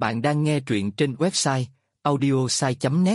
Bạn đang nghe truyện trên website audiosai.net.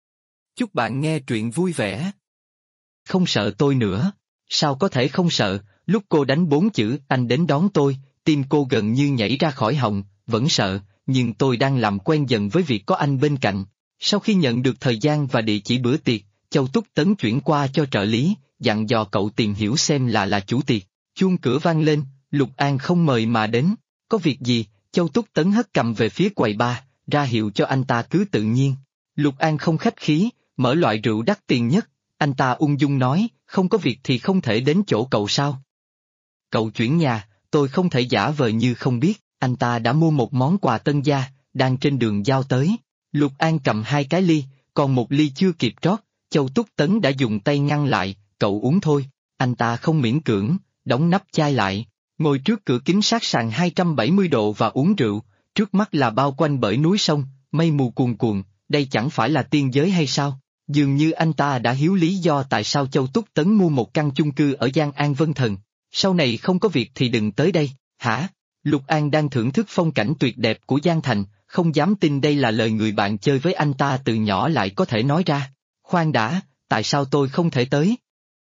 Chúc bạn nghe truyện vui vẻ. Không sợ tôi nữa. Sao có thể không sợ, lúc cô đánh 4 chữ anh đến đón tôi, tim cô gần như nhảy ra khỏi họng, vẫn sợ, nhưng tôi đang làm quen dần với việc có anh bên cạnh. Sau khi nhận được thời gian và địa chỉ bữa tiệc, Châu Túc Tấn chuyển qua cho trợ lý, dặn dò cậu tìm hiểu xem là chủ tiệc. Chuông cửa vang lên, Lục An không mời mà đến. Có việc gì? Châu Túc Tấn hất cầm về phía quầy bar, ra hiệu cho anh ta cứ tự nhiên. Lục An không khách khí, mở loại rượu đắt tiền nhất. Anh ta ung dung nói, không có việc thì không thể đến chỗ cậu sao? Cậu chuyển nhà, tôi không thể giả vờ như không biết. Anh ta đã mua một món quà tân gia, đang trên đường giao tới. Lục An cầm 2 cái ly, còn một ly chưa kịp rót. Châu Túc Tấn đã dùng tay ngăn lại, cậu uống thôi. Anh ta không miễn cưỡng, đóng nắp chai lại, ngồi trước cửa kính sát sàn 270 độ và uống rượu. Trước mắt là bao quanh bởi núi sông, mây mù cuồn cuộn, đây chẳng phải là tiên giới hay sao? Dường như anh ta đã hiểu lý do tại sao Châu Túc Tấn mua một căn chung cư ở Giang An Vân Thần. Sau này không có việc thì đừng tới đây, hả? Lục An đang thưởng thức phong cảnh tuyệt đẹp của Giang Thành, không dám tin đây là lời người bạn chơi với anh ta từ nhỏ lại có thể nói ra. Khoan đã, tại sao tôi không thể tới?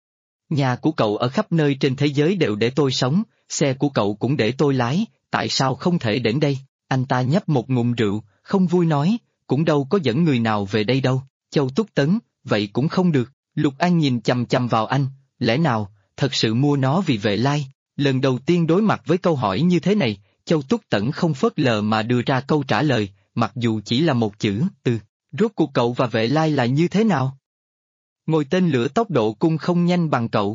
Nhà của cậu ở khắp nơi trên thế giới đều để tôi sống, xe của cậu cũng để tôi lái, tại sao không thể đến đây? Anh ta nhấp một ngụm rượu, không vui nói, cũng đâu có dẫn người nào về đây đâu. Châu Túc Tấn, vậy cũng không được. Lục An nhìn chằm chằm vào anh, lẽ nào, thật sự mua nó vì Vệ Lai? Lần đầu tiên đối mặt với câu hỏi như thế này, Châu Túc Tấn không phớt lờ mà đưa ra câu trả lời, mặc dù chỉ là một chữ, từ. Rốt cuộc cậu và Vệ Lai là như thế nào? Ngồi tên lửa tốc độ cung không nhanh bằng cậu.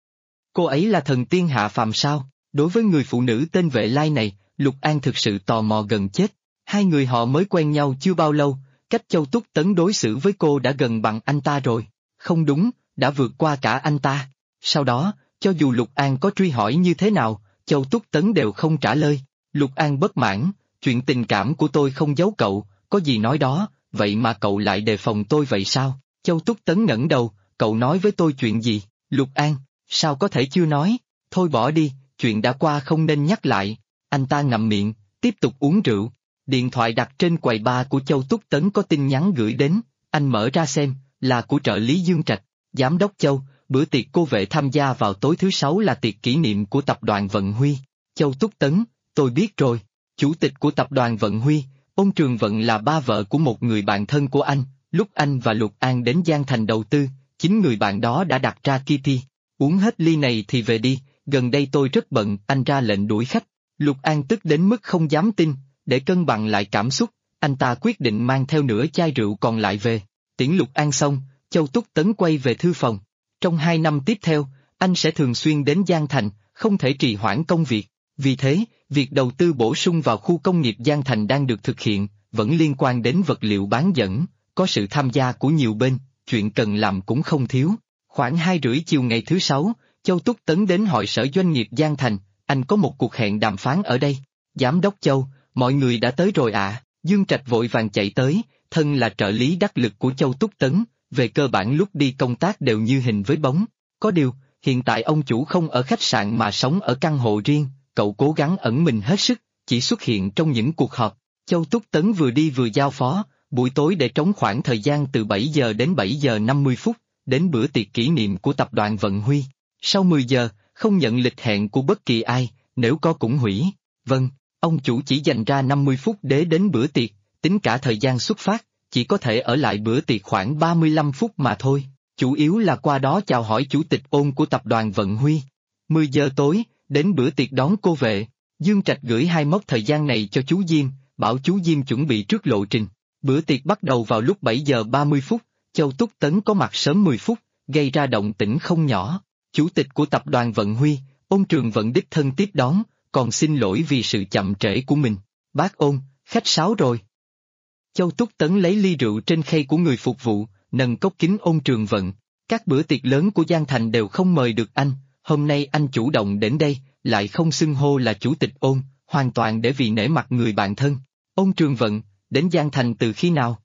Cô ấy là thần tiên hạ phàm sao? Đối với người phụ nữ tên Vệ Lai này, Lục An thực sự tò mò gần chết. Hai người họ mới quen nhau chưa bao lâu, cách Châu Túc Tấn đối xử với cô đã gần bằng anh ta rồi. Không đúng, đã vượt qua cả anh ta. Sau đó, cho dù Lục An có truy hỏi như thế nào, Châu Túc Tấn đều không trả lời. Lục An bất mãn, chuyện tình cảm của tôi không giấu cậu, có gì nói đó, vậy mà cậu lại đề phòng tôi vậy sao? Châu Túc Tấn ngẩng đầu, cậu nói với tôi chuyện gì? Lục An, sao có thể chưa nói? Thôi bỏ đi, chuyện đã qua không nên nhắc lại. Anh ta ngậm miệng, tiếp tục uống rượu. Điện thoại đặt trên quầy bar của Châu Túc Tấn có tin nhắn gửi đến, anh mở ra xem, là của trợ lý Dương Trạch. Giám đốc Châu, bữa tiệc cô Vệ tham gia vào tối thứ 6 là tiệc kỷ niệm của tập đoàn Vận Huy. Châu Túc Tấn, tôi biết rồi. Chủ tịch của tập đoàn Vận Huy, ông Trường Vận là ba vợ của một người bạn thân của anh. Lúc anh và Lục An đến Giang Thành đầu tư, chính người bạn đó đã đặt ra Kitty. Uống hết ly này thì về đi, gần đây tôi rất bận, anh ra lệnh đuổi khách. Lục An tức đến mức không dám tin, để cân bằng lại cảm xúc, anh ta quyết định mang theo nửa chai rượu còn lại về. Tiễn Lục An xong, Châu Túc Tấn quay về thư phòng. Trong 2 năm tiếp theo, anh sẽ thường xuyên đến Giang Thành, không thể trì hoãn công việc. Vì thế, việc đầu tư bổ sung vào khu công nghiệp Giang Thành đang được thực hiện, vẫn liên quan đến vật liệu bán dẫn, có sự tham gia của nhiều bên, chuyện cần làm cũng không thiếu. Khoảng 2:30 chiều ngày thứ 6, Châu Túc Tấn đến hội sở doanh nghiệp Giang Thành, anh có một cuộc hẹn đàm phán ở đây. Giám đốc Châu, mọi người đã tới rồi ạ. Dương Trạch vội vàng chạy tới, thân là trợ lý đắc lực của Châu Túc Tấn, về cơ bản lúc đi công tác đều như hình với bóng. Có điều, hiện tại ông chủ không ở khách sạn mà sống ở căn hộ riêng, cậu cố gắng ẩn mình hết sức, chỉ xuất hiện trong những cuộc họp. Châu Túc Tấn vừa đi vừa giao phó, buổi tối để trống khoảng thời gian từ 7 giờ đến 7 giờ 50 phút, đến bữa tiệc kỷ niệm của tập đoàn Vận Huy. Sau 10 giờ, không nhận lịch hẹn của bất kỳ ai, nếu có cũng hủy. Vâng, ông chủ chỉ dành ra 50 phút để đến bữa tiệc, tính cả thời gian xuất phát, chỉ có thể ở lại bữa tiệc khoảng 35 phút mà thôi, chủ yếu là qua đó chào hỏi chủ tịch Ôn của tập đoàn Vận Huy. 10 giờ tối, đến bữa tiệc đón cô Vệ. Dương Trạch gửi 2 mốc thời gian này cho chú Diêm, bảo chú Diêm chuẩn bị trước lộ trình. Bữa tiệc bắt đầu vào lúc 7 giờ 30 phút, Châu Túc Tấn có mặt sớm 10 phút, gây ra động tĩnh không nhỏ. Chủ tịch của tập đoàn Vận Huy, Ôn Trường Vận đích thân tiếp đón, còn xin lỗi vì sự chậm trễ của mình. Bác Ôn, khách sáo rồi. Châu Túc Tấn lấy ly rượu trên khay của người phục vụ, nâng cốc kính Ôn Trường Vận. Các bữa tiệc lớn của Giang Thành đều không mời được anh, hôm nay anh chủ động đến đây, lại không xưng hô là chủ tịch Ôn, hoàn toàn để vì nể mặt người bạn thân. Ôn Trường Vận, đến Giang Thành từ khi nào?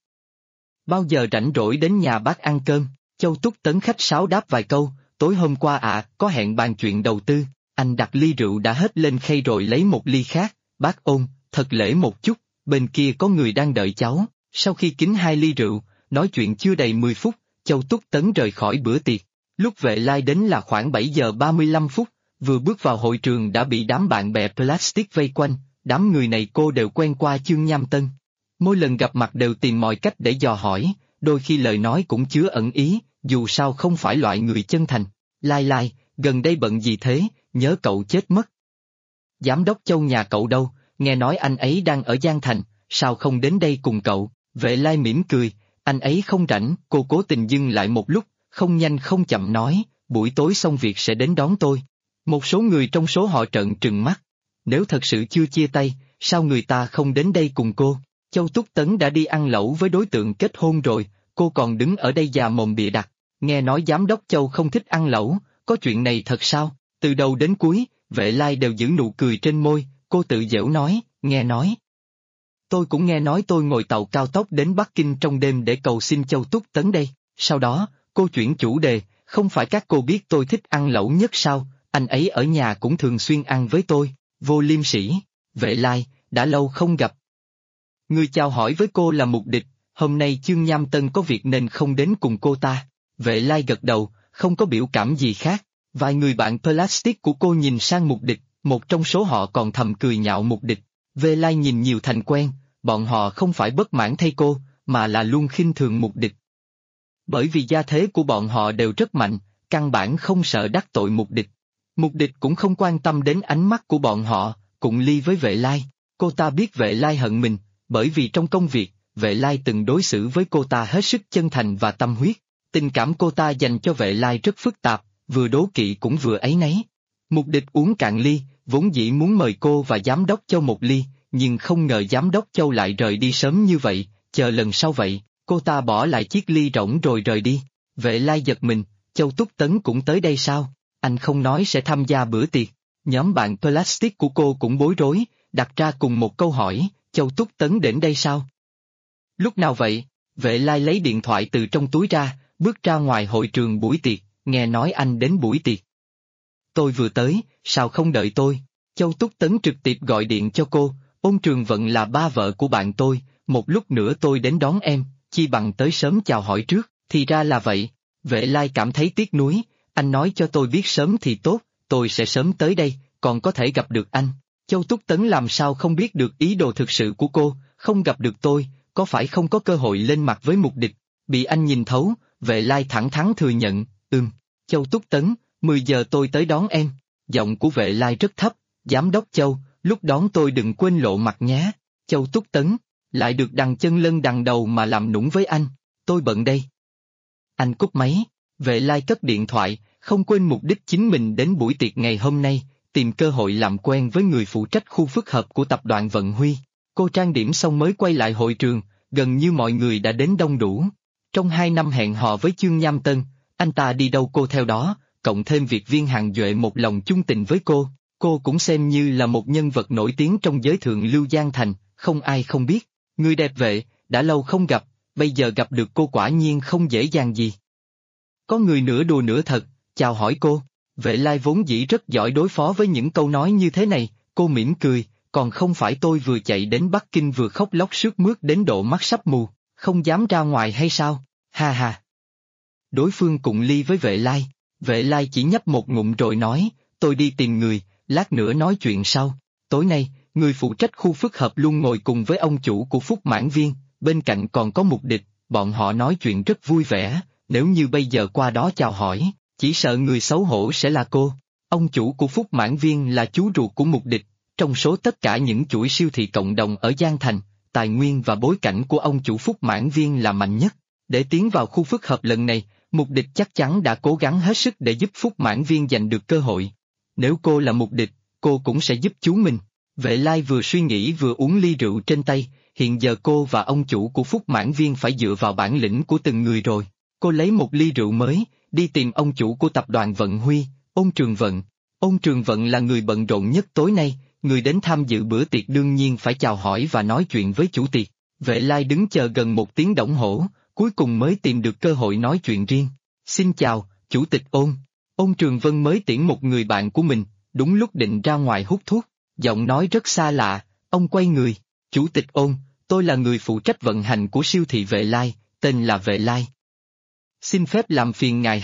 Bao giờ rảnh rỗi đến nhà bác ăn cơm? Châu Túc Tấn khách sáo đáp vài câu, tối hôm qua có hẹn bàn chuyện đầu tư. Anh đặt ly rượu đã hết lên khay rồi lấy một ly khác. Bác Ôn, thật lễ một chút, bên kia có người đang đợi cháu. Sau khi kính 2 ly rượu, nói chuyện chưa đầy 10 phút, Châu Túc Tấn rời khỏi bữa tiệc. Lúc Vệ Lai đến là khoảng 7 giờ 35 phút, vừa bước vào hội trường đã bị đám bạn bè Plastic vây quanh, đám người này cô đều quen qua Chương Nham Tân. Mỗi lần gặp mặt đều tìm mọi cách để dò hỏi, đôi khi lời nói cũng chứa ẩn ý, dù sao không phải loại người chân thành. Lai Lai, gần đây bận gì thế, nhớ cậu chết mất. Giám đốc Châu nhà cậu đâu, nghe nói anh ấy đang ở Giang Thành, sao không đến đây cùng cậu? Vệ Lai mỉm cười, anh ấy không rảnh, cô cố tình dừng lại một lúc, không nhanh không chậm nói, buổi tối xong việc sẽ đến đón tôi. Một số người trong số họ trợn trừng mắt. Nếu thật sự chưa chia tay, sao người ta không đến đây cùng cô? Châu Túc Tấn đã đi ăn lẩu với đối tượng kết hôn rồi, cô còn đứng ở đây già mồm bịa đặt. Nghe nói giám đốc Châu không thích ăn lẩu, có chuyện này thật sao? Từ đầu đến cuối, Vệ Lai đều giữ nụ cười trên môi, cô tự giễu nói, nghe nói. Tôi cũng nghe nói tôi ngồi tàu cao tốc đến Bắc Kinh trong đêm để cầu xin Châu Túc Tấn đây. Sau đó, cô chuyển chủ đề, không phải các cô biết tôi thích ăn lẩu nhất sao, anh ấy ở nhà cũng thường xuyên ăn với tôi. Vô liêm sỉ, Vệ Lai, đã lâu không gặp. Người chào hỏi với cô là mục địch, hôm nay Chương Nham Tân có việc nên không đến cùng cô ta. Vệ Lai gật đầu, không có biểu cảm gì khác. Vài người bạn Plastic của cô nhìn sang mục địch, một trong số họ còn thầm cười nhạo mục địch. Vệ Lai nhìn nhiều thành quen, bọn họ không phải bất mãn thay cô, mà là luôn khinh thường mục địch. Bởi vì gia thế của bọn họ đều rất mạnh, căn bản không sợ đắc tội mục địch. Mục địch cũng không quan tâm đến ánh mắt của bọn họ, cũng ly với Vệ Lai. Cô ta biết Vệ Lai hận mình, bởi vì trong công việc, Vệ Lai từng đối xử với cô ta hết sức chân thành và tâm huyết. Tình cảm cô ta dành cho Vệ Lai rất phức tạp, vừa đố kỵ cũng vừa áy náy. Mục địch uống cạn ly, vốn dĩ muốn mời cô và giám đốc Châu một ly, nhưng không ngờ giám đốc Châu lại rời đi sớm như vậy, chờ lần sau vậy, cô ta bỏ lại chiếc ly rỗng rồi rời đi. Vệ Lai giật mình, Châu Túc Tấn cũng tới đây sao? Anh không nói sẽ tham gia bữa tiệc. Nhóm bạn Plastic của cô cũng bối rối, đặt ra cùng một câu hỏi, Châu Túc Tấn đến đây sao? Lúc nào vậy? Vệ Lai lấy điện thoại từ trong túi ra, bước ra ngoài hội trường buổi tiệc, nghe nói anh đến buổi tiệc. Tôi vừa tới, sao không đợi tôi? Châu Túc Tấn trực tiếp gọi điện cho cô, Ôn Trường Vận là ba vợ của bạn tôi, một lúc nữa tôi đến đón em, chi bằng tới sớm chào hỏi trước, thì ra là vậy. Vệ Lai cảm thấy tiếc nuối, anh nói cho tôi biết sớm thì tốt, tôi sẽ sớm tới đây, còn có thể gặp được anh. Châu Túc Tấn làm sao không biết được ý đồ thực sự của cô, không gặp được tôi, có phải không có cơ hội lên mặt với mục địch, bị anh nhìn thấu, Vệ Lai thẳng thắn thừa nhận, Châu Túc Tấn, 10 giờ tôi tới đón em. Giọng của Vệ Lai rất thấp, giám đốc Châu, lúc đón tôi đừng quên lộ mặt nhé. Châu Túc Tấn, lại được đằng chân lân đằng đầu mà làm nũng với anh, tôi bận đây. Anh cúp máy, Vệ Lai cất điện thoại, không quên mục đích chính mình đến buổi tiệc ngày hôm nay, tìm cơ hội làm quen với người phụ trách khu phức hợp của tập đoàn Vận Huy. Cô trang điểm xong mới quay lại hội trường, gần như mọi người đã đến đông đủ. Trong 2 năm hẹn hò với Chương Nham Tân, anh ta đi đâu cô theo đó, cộng thêm việc Viên Hàng Duệ một lòng chung tình với cô cũng xem như là một nhân vật nổi tiếng trong giới thượng lưu Giang Thành, không ai không biết. Người đẹp Vệ, đã lâu không gặp, bây giờ gặp được cô quả nhiên không dễ dàng gì. Có người nửa đùa nửa thật, chào hỏi cô. Vệ Lai vốn dĩ rất giỏi đối phó với những câu nói như thế này, cô mỉm cười, còn không phải tôi vừa chạy đến Bắc Kinh vừa khóc lóc sướt mướt đến độ mắt sắp mù, không dám ra ngoài hay sao, ha ha. Đối phương cũng ly với Vệ Lai chỉ nhấp một ngụm rồi nói, tôi đi tìm người, lát nữa nói chuyện sau. Tối nay, người phụ trách khu phức hợp luôn ngồi cùng với ông chủ của Phúc Mãn Viên, bên cạnh còn có mục địch, bọn họ nói chuyện rất vui vẻ, nếu như bây giờ qua đó chào hỏi, chỉ sợ người xấu hổ sẽ là cô. Ông chủ của Phúc Mãn Viên là chú ruột của mục địch, trong số tất cả những chuỗi siêu thị cộng đồng ở Giang Thành, tài nguyên và bối cảnh của ông chủ Phúc Mãn Viên là mạnh nhất. Để tiến vào khu phức hợp lần này, mục địch chắc chắn đã cố gắng hết sức để giúp Phúc Mãn Viên giành được cơ hội. Nếu cô là mục địch, cô cũng sẽ giúp chú mình. Vệ Lai vừa suy nghĩ vừa uống ly rượu trên tay, hiện giờ cô và ông chủ của Phúc Mãn Viên phải dựa vào bản lĩnh của từng người rồi. Cô lấy một ly rượu mới, đi tìm ông chủ của tập đoàn Vận Huy, Ôn Trường Vận. Ôn Trường Vận là người bận rộn nhất tối nay, người đến tham dự bữa tiệc đương nhiên phải chào hỏi và nói chuyện với chủ tiệc. Vệ Lai đứng chờ gần 1 tiếng đồng hồ, cuối cùng mới tìm được cơ hội nói chuyện riêng. Xin chào, chủ tịch Ôn. Ôn Trường Vân mới tiễn một người bạn của mình, đúng lúc định ra ngoài hút thuốc, giọng nói rất xa lạ, ông quay người. Chủ tịch Ôn, tôi là người phụ trách vận hành của siêu thị Vệ Lai, tên là Vệ Lai. Xin phép làm phiền ngài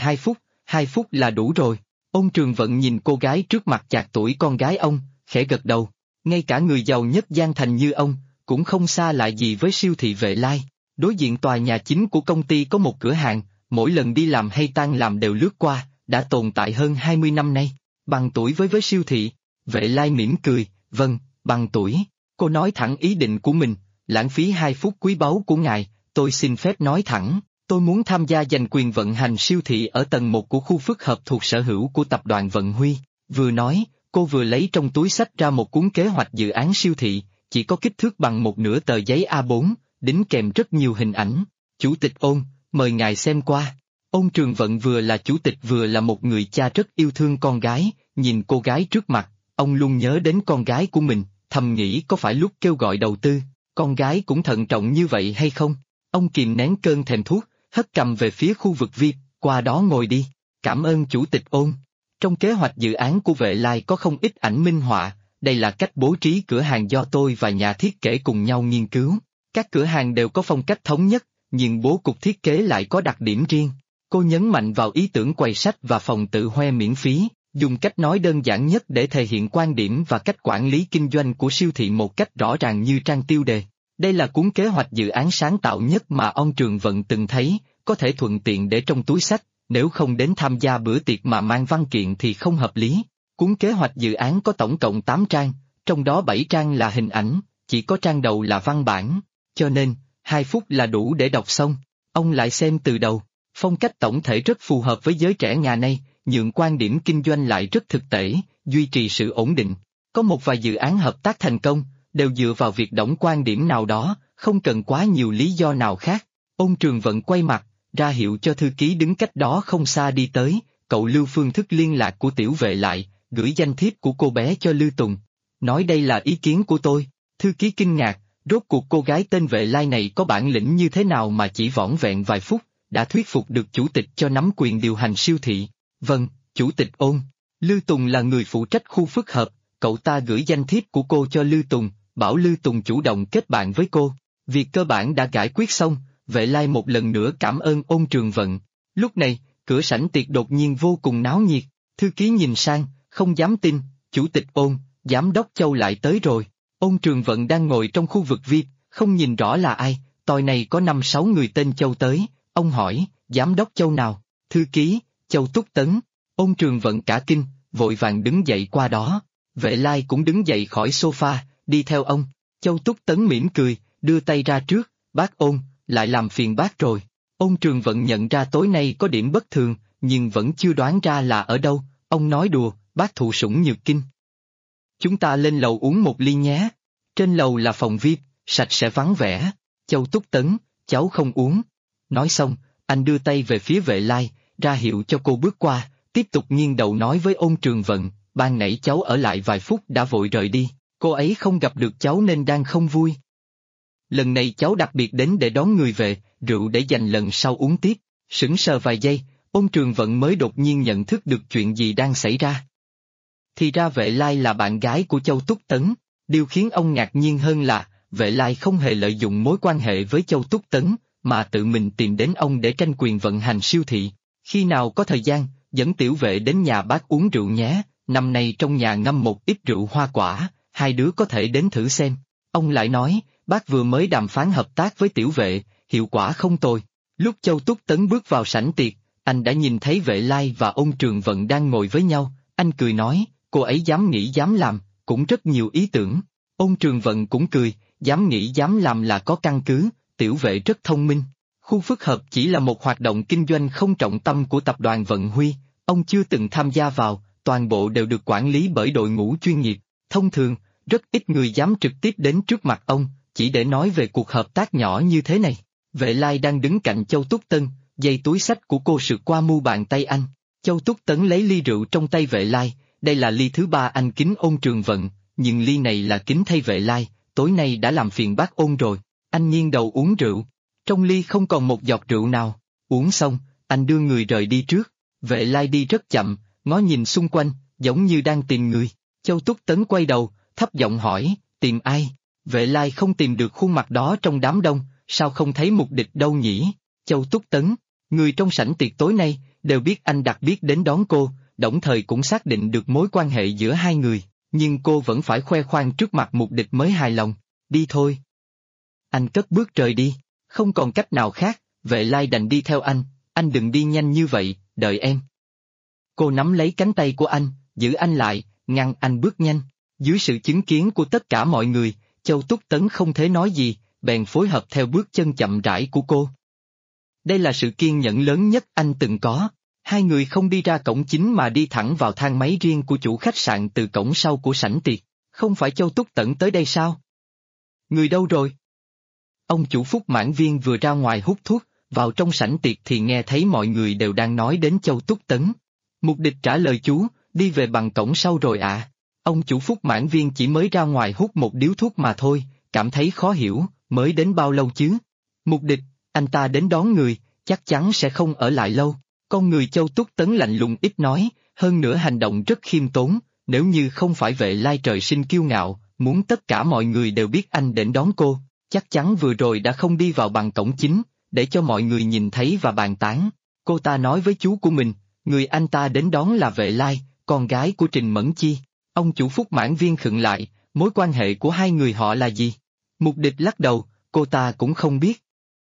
2 phút là đủ rồi. Ôn Trường Vận nhìn cô gái trước mặt chạc tuổi con gái ông, khẽ gật đầu. Ngay cả người giàu nhất Giang Thành như ông, cũng không xa lạ gì với siêu thị Vệ Lai. Đối diện tòa nhà chính của công ty có một cửa hàng, mỗi lần đi làm hay tan làm đều lướt qua, đã tồn tại hơn 20 năm nay. Bằng tuổi với siêu thị. Vệ Lai mỉm cười, vâng, bằng tuổi. Cô nói thẳng ý định của mình, lãng phí 2 phút quý báu của ngài, tôi xin phép nói thẳng. Tôi muốn tham gia giành quyền vận hành siêu thị ở tầng 1 của khu phức hợp thuộc sở hữu của tập đoàn Vận Huy. Vừa nói, cô vừa lấy trong túi xách ra một cuốn kế hoạch dự án siêu thị, chỉ có kích thước bằng một nửa tờ giấy A4, đính kèm rất nhiều hình ảnh. Chủ tịch Ôn, mời ngài xem qua. Ôn Trường Vận vừa là chủ tịch vừa là một người cha rất yêu thương con gái, nhìn cô gái trước mặt, ông luôn nhớ đến con gái của mình, thầm nghĩ có phải lúc kêu gọi đầu tư, con gái cũng thận trọng như vậy hay không? Ông kìm nén cơn thèm thuốc, hất cầm về phía khu vực VIP, qua đó ngồi đi. Cảm ơn chủ tịch Ôn. Trong kế hoạch dự án của Vệ Lai có không ít ảnh minh họa, đây là cách bố trí cửa hàng do tôi và nhà thiết kế cùng nhau nghiên cứu. Các cửa hàng đều có phong cách thống nhất, nhưng bố cục thiết kế lại có đặc điểm riêng. Cô nhấn mạnh vào ý tưởng quầy sách và phòng tự hoe miễn phí, dùng cách nói đơn giản nhất để thể hiện quan điểm và cách quản lý kinh doanh của siêu thị một cách rõ ràng như trang tiêu đề. Đây là cuốn kế hoạch dự án sáng tạo nhất mà ông Trường Vận từng thấy, có thể thuận tiện để trong túi sách, nếu không đến tham gia bữa tiệc mà mang văn kiện thì không hợp lý. Cuốn kế hoạch dự án có tổng cộng 8 trang, trong đó 7 trang là hình ảnh, chỉ có trang đầu là văn bản, cho nên, 2 phút là đủ để đọc xong. Ông lại xem từ đầu, phong cách tổng thể rất phù hợp với giới trẻ ngày nay, nhượng quan điểm kinh doanh lại rất thực tế, duy trì sự ổn định. Có một vài dự án hợp tác thành công, đều dựa vào việc đóng quan điểm nào đó, không cần quá nhiều lý do nào khác. Ôn Trường Vận quay mặt, ra hiệu cho thư ký đứng cách đó không xa đi tới, cậu lưu phương thức liên lạc của Tiểu Vệ lại, gửi danh thiếp của cô bé cho Lưu Tùng. Nói đây là ý kiến của tôi. Thư ký kinh ngạc, rốt cuộc cô gái tên Vệ Lai này có bản lĩnh như thế nào mà chỉ vỏn vẹn vài phút, đã thuyết phục được chủ tịch cho nắm quyền điều hành siêu thị. Vâng, chủ tịch Ôn. Lưu Tùng là người phụ trách khu phức hợp, cậu ta gửi danh thiếp của cô cho Lưu Tùng, bảo Lưu Tùng chủ động kết bạn với cô. Việc cơ bản đã giải quyết xong, Vệ Lai một lần nữa cảm ơn Ôn Trường Vận. Lúc này, cửa sảnh tiệc đột nhiên vô cùng náo nhiệt, thư ký nhìn sang, không dám tin, chủ tịch Ôn, giám đốc Châu lại tới rồi. Ôn Trường Vận đang ngồi trong khu vực VIP, không nhìn rõ là ai, tòa này có 5-6 người tên Châu tới, ông hỏi, giám đốc Châu nào? Thư ký, Châu Túc Tấn. Ôn Trường Vận cả kinh, vội vàng đứng dậy qua đó. Vệ Lai cũng đứng dậy khỏi sofa, đi theo ông. Châu Túc Tấn mỉm cười, đưa tay ra trước, bác Ôn, lại làm phiền bác rồi. Ôn Trường Vận nhận ra tối nay có điểm bất thường, nhưng vẫn chưa đoán ra là ở đâu. Ông nói đùa, bác thụ sủng nhược kinh. Chúng ta lên lầu uống một ly nhé. Trên lầu là phòng VIP, sạch sẽ vắng vẻ. Châu Túc Tấn, cháu không uống. Nói xong, anh đưa tay về phía Vệ Lai, ra hiệu cho cô bước qua, tiếp tục nghiêng đầu nói với Ôn Trường Vận, ban nãy cháu ở lại vài phút đã vội rời đi, cô ấy không gặp được cháu nên đang không vui. Lần này cháu đặc biệt đến để đón người về, rượu để dành lần sau uống tiếp. Sững sờ vài giây, Ôn Trường Vận mới đột nhiên nhận thức được chuyện gì đang xảy ra. Thì ra Vệ Lai là bạn gái của Châu Túc Tấn, điều khiến ông ngạc nhiên hơn là, Vệ Lai không hề lợi dụng mối quan hệ với Châu Túc Tấn, mà tự mình tìm đến ông để tranh quyền vận hành siêu thị. Khi nào có thời gian, dẫn Tiểu Vệ đến nhà bác uống rượu nhé, năm nay trong nhà ngâm một ít rượu hoa quả, hai đứa có thể đến thử xem. Ông lại nói, bác vừa mới đàm phán hợp tác với Tiểu Vệ, hiệu quả không tồi. Lúc Châu Túc Tấn bước vào sảnh tiệc, anh đã nhìn thấy Vệ Lai và Ôn Trường Vận đang ngồi với nhau, anh cười nói, cô ấy dám nghĩ dám làm, cũng rất nhiều ý tưởng. Ôn Trường Vận cũng cười, dám nghĩ dám làm là có căn cứ, Tiểu Vệ rất thông minh. Khu phức hợp chỉ là một hoạt động kinh doanh không trọng tâm của tập đoàn Vận Huy, ông chưa từng tham gia vào, toàn bộ đều được quản lý bởi đội ngũ chuyên nghiệp. Thông thường, rất ít người dám trực tiếp đến trước mặt ông, chỉ để nói về cuộc hợp tác nhỏ như thế này. Vệ Lai đang đứng cạnh Châu Túc Tấn, dây túi xách của cô sượt qua mu bàn tay anh. Châu Túc Tấn lấy ly rượu trong tay Vệ Lai, đây là ly thứ 3 anh kính Ôn Trường Vận, nhưng ly này là kính thay Vệ Lai, tối nay đã làm phiền bác Ôn rồi. Anh nghiêng đầu uống rượu, trong ly không còn một giọt rượu nào. Uống xong, anh đưa người rời đi trước. Vệ Lai đi rất chậm, ngó nhìn xung quanh, giống như đang tìm người. Châu Túc Tấn quay đầu, thấp giọng hỏi, tìm ai? Vệ Lai không tìm được khuôn mặt đó trong đám đông, sao không thấy Mục Địch đâu nhỉ? Châu Túc Tấn, người trong sảnh tiệc tối nay, đều biết anh đặc biệt đến đón cô, đồng thời cũng xác định được mối quan hệ giữa hai người, nhưng cô vẫn phải khoe khoang trước mặt Mục Địch mới hài lòng. Đi thôi. Anh cất bước rời đi, không còn cách nào khác, Vệ Lai đành đi theo anh đừng đi nhanh như vậy, đợi em. Cô nắm lấy cánh tay của anh, giữ anh lại, ngăn anh bước nhanh. Dưới sự chứng kiến của tất cả mọi người, Châu Túc Tấn không thể nói gì, bèn phối hợp theo bước chân chậm rãi của cô. Đây là sự kiên nhẫn lớn nhất anh từng có. Hai người không đi ra cổng chính mà đi thẳng vào thang máy riêng của chủ khách sạn từ cổng sau của sảnh tiệc. Không phải Châu Túc Tấn tới đây sao? Người đâu rồi? Ông chủ Phúc Mãn Viên vừa ra ngoài hút thuốc, vào trong sảnh tiệc thì nghe thấy mọi người đều đang nói đến Châu Túc Tấn. Mục Địch trả lời chú, đi về bằng cổng sau rồi ạ. Ông chủ Phúc Mãn Viên chỉ mới ra ngoài hút một điếu thuốc mà thôi, cảm thấy khó hiểu, mới đến bao lâu chứ? Mục Địch, anh ta đến đón người, chắc chắn sẽ không ở lại lâu. Con người Châu Túc Tấn lạnh lùng ít nói, hơn nữa hành động rất khiêm tốn, nếu như không phải Vệ Lai trời sinh kiêu ngạo, muốn tất cả mọi người đều biết anh đến đón cô, chắc chắn vừa rồi đã không đi vào bằng cổng chính, để cho mọi người nhìn thấy và bàn tán. Cô ta nói với chú của mình, người anh ta đến đón là Vệ Lai, con gái của Trình Mẫn Chi. Ông chủ Phúc Mãn Viên khựng lại, mối quan hệ của hai người họ là gì? Mục Địch lắc đầu, cô ta cũng không biết.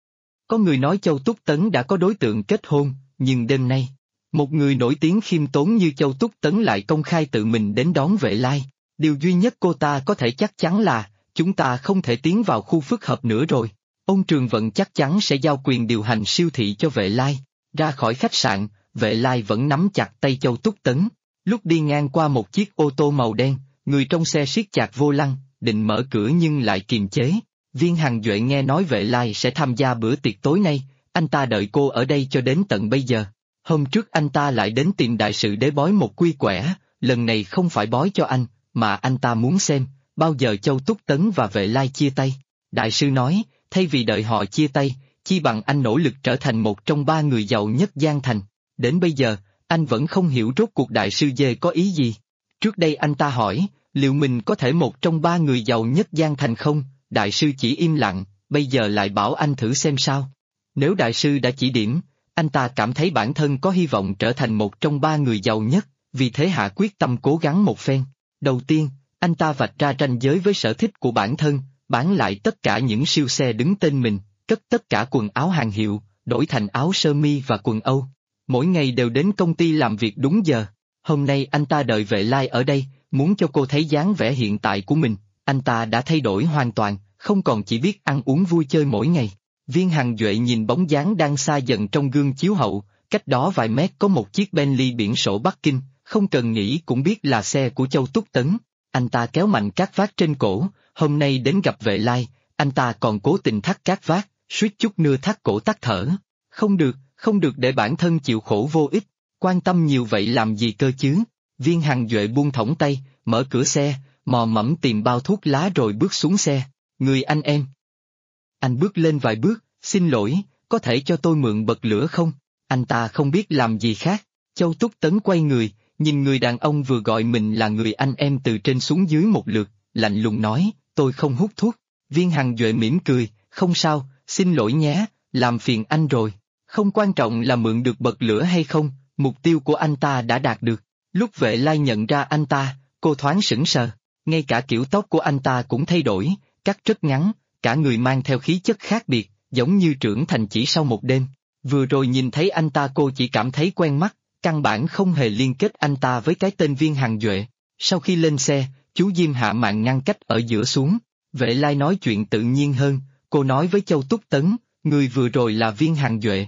Có người nói Châu Túc Tấn đã có đối tượng kết hôn, nhưng đêm nay, một người nổi tiếng khiêm tốn như Châu Túc Tấn lại công khai tự mình đến đón Vệ Lai. Điều duy nhất cô ta có thể chắc chắn là, chúng ta không thể tiến vào khu phức hợp nữa rồi. Ông Trường Vận chắc chắn sẽ giao quyền điều hành siêu thị cho Vệ Lai. Ra khỏi khách sạn, Vệ Lai vẫn nắm chặt tay Châu Túc Tấn. Lúc đi ngang qua một chiếc ô tô màu đen, người trong xe siết chặt vô lăng, định mở cửa nhưng lại kiềm chế. Viên Hằng Duệ nghe nói Vệ Lai sẽ tham gia bữa tiệc tối nay, anh ta đợi cô ở đây cho đến tận bây giờ. Hôm trước anh ta lại đến tìm đại sự để bói một quy quẻ, lần này không phải bói cho anh, mà anh ta muốn xem, bao giờ Châu Túc Tấn và Vệ Lai chia tay. Đại sư nói, thay vì đợi họ chia tay, chi bằng anh nỗ lực trở thành một trong ba người giàu nhất Giang Thành. Đến bây giờ, anh vẫn không hiểu rốt cuộc đại sư Dê có ý gì. Trước đây anh ta hỏi, liệu mình có thể một trong ba người giàu nhất Giang Thành không? Đại sư chỉ im lặng, bây giờ lại bảo anh thử xem sao. Nếu đại sư đã chỉ điểm, anh ta cảm thấy bản thân có hy vọng trở thành một trong ba người giàu nhất, vì thế hạ quyết tâm cố gắng một phen. Đầu tiên, anh ta vạch ra ranh giới với sở thích của bản thân, bán lại tất cả những siêu xe đứng tên mình, cất tất cả quần áo hàng hiệu, đổi thành áo sơ mi và quần Âu. Mỗi ngày đều đến công ty làm việc đúng giờ. Hôm nay anh ta đợi Vệ Lai ở đây, muốn cho cô thấy dáng vẻ hiện tại của mình. Anh ta đã thay đổi hoàn toàn, không còn chỉ biết ăn uống vui chơi mỗi ngày. Viên Hằng Duệ nhìn bóng dáng đang xa dần trong gương chiếu hậu, cách đó vài mét có một chiếc Bentley biển sổ Bắc Kinh, không cần nghĩ cũng biết là xe của Châu Túc Tấn. Anh ta kéo mạnh cát vác trên cổ, hôm nay đến gặp Vệ Lai, anh ta còn cố tình thắt cát vác, suýt chút nữa thắt cổ tắt thở. Không được để bản thân chịu khổ vô ích, quan tâm nhiều vậy làm gì cơ chứ? Viên Hằng Duệ buông thõng tay, mở cửa xe, mò mẫm tìm bao thuốc lá rồi bước xuống xe. Người anh em. Anh bước lên vài bước, xin lỗi, có thể cho tôi mượn bật lửa không? Anh ta không biết làm gì khác. Châu Túc Tấn quay người, nhìn người đàn ông vừa gọi mình là người anh em từ trên xuống dưới một lượt, lạnh lùng nói, tôi không hút thuốc. Viên Hằng Duệ mỉm cười, không sao, xin lỗi nhé, làm phiền anh rồi. Không quan trọng là mượn được bật lửa hay không, mục tiêu của anh ta đã đạt được. Lúc Vệ Lai nhận ra anh ta, cô thoáng sững sờ, ngay cả kiểu tóc của anh ta cũng thay đổi, cắt rất ngắn, cả người mang theo khí chất khác biệt, giống như trưởng thành chỉ sau một đêm. Vừa rồi nhìn thấy anh ta cô chỉ cảm thấy quen mắt, căn bản không hề liên kết anh ta với cái tên Viên Hằng Duệ. Sau khi lên xe, chú Diêm hạ màn ngăn cách ở giữa xuống. Vệ Lai nói chuyện tự nhiên hơn, cô nói với Châu Túc Tấn, người vừa rồi là Viên Hằng Duệ.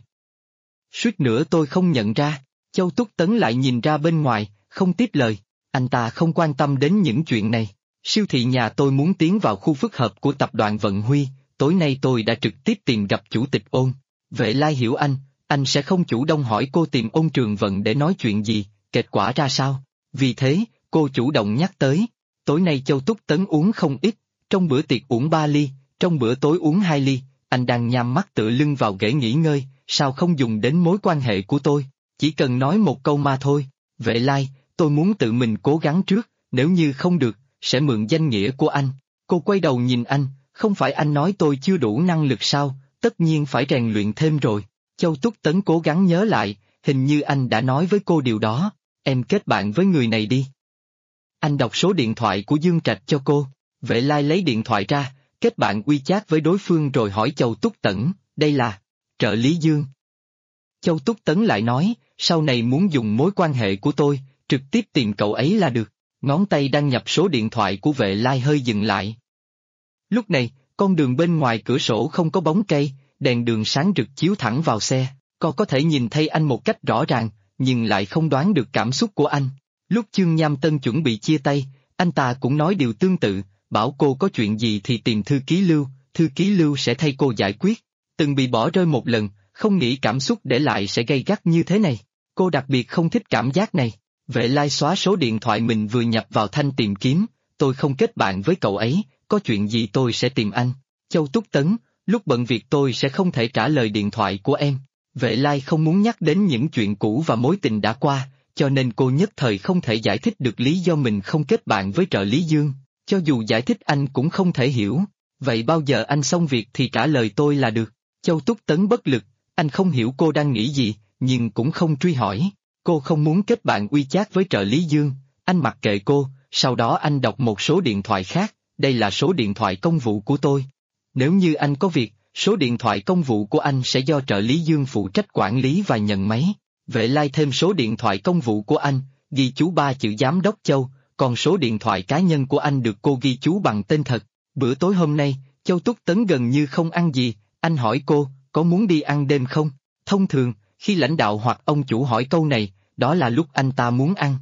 Suýt nữa tôi không nhận ra. Châu Túc Tấn lại nhìn ra bên ngoài, không tiếp lời, anh ta không quan tâm đến những chuyện này. Siêu thị nhà tôi muốn tiến vào khu phức hợp của tập đoàn Vận Huy, tối nay tôi đã trực tiếp tìm gặp chủ tịch Ôn. Vệ Lai hiểu anh sẽ không chủ động hỏi cô tìm Ôn Trường Vận để nói chuyện gì, kết quả ra sao. Vì thế, cô chủ động nhắc tới. Tối nay Châu Túc Tấn uống không ít, trong bữa tiệc uống 3 ly, trong bữa tối uống 2 ly, anh đang nhắm mắt tựa lưng vào ghế nghỉ ngơi, sao không dùng đến mối quan hệ của tôi, chỉ cần nói một câu mà thôi. Vệ Lai, tôi muốn tự mình cố gắng trước, nếu như không được, sẽ mượn danh nghĩa của anh. Cô quay đầu nhìn anh, không phải anh nói tôi chưa đủ năng lực sao, tất nhiên phải rèn luyện thêm rồi. Châu Túc Tấn cố gắng nhớ lại, hình như anh đã nói với cô điều đó, em kết bạn với người này đi. Anh đọc số điện thoại của Dương Trạch cho cô, Vệ Lai lấy điện thoại ra, kết bạn WeChat với đối phương rồi hỏi Châu Túc Tấn, đây là trợ lý Dương. Châu Túc Tấn lại nói, sau này muốn dùng mối quan hệ của tôi, trực tiếp tìm cậu ấy là được. Ngón tay đang nhập số điện thoại của Vệ Lai hơi dừng lại. Lúc này, con đường bên ngoài cửa sổ không có bóng cây, đèn đường sáng rực chiếu thẳng vào xe, cô có thể nhìn thấy anh một cách rõ ràng, nhưng lại không đoán được cảm xúc của anh. Lúc Chương Nham Tân chuẩn bị chia tay, anh ta cũng nói điều tương tự, bảo cô có chuyện gì thì tìm thư ký Lưu sẽ thay cô giải quyết. Từng bị bỏ rơi một lần, không nghĩ cảm xúc để lại sẽ gay gắt như thế này. Cô đặc biệt không thích cảm giác này. Vệ Lai xóa số điện thoại mình vừa nhập vào thanh tìm kiếm, tôi không kết bạn với cậu ấy, có chuyện gì tôi sẽ tìm anh. Châu Túc Tấn, lúc bận việc tôi sẽ không thể trả lời điện thoại của em. Vệ Lai không muốn nhắc đến những chuyện cũ và mối tình đã qua, cho nên cô nhất thời không thể giải thích được lý do mình không kết bạn với trợ lý Dương. Cho dù giải thích anh cũng không thể hiểu, vậy bao giờ anh xong việc thì trả lời tôi là được. Châu Túc Tấn bất lực, anh không hiểu cô đang nghĩ gì, nhưng cũng không truy hỏi. Cô không muốn kết bạn WeChat với trợ lý Dương, anh mặc kệ cô, sau đó anh đọc một số điện thoại khác, đây là số điện thoại công vụ của tôi. Nếu như anh có việc, số điện thoại công vụ của anh sẽ do trợ lý Dương phụ trách quản lý và nhận máy. Vệ Lai thêm số điện thoại công vụ của anh, ghi chú 3 chữ Giám đốc Châu, còn số điện thoại cá nhân của anh được cô ghi chú bằng tên thật. Bữa tối hôm nay, Châu Túc Tấn gần như không ăn gì, anh hỏi cô, có muốn đi ăn đêm không? Thông thường, khi lãnh đạo hoặc ông chủ hỏi câu này, đó là lúc anh ta muốn ăn.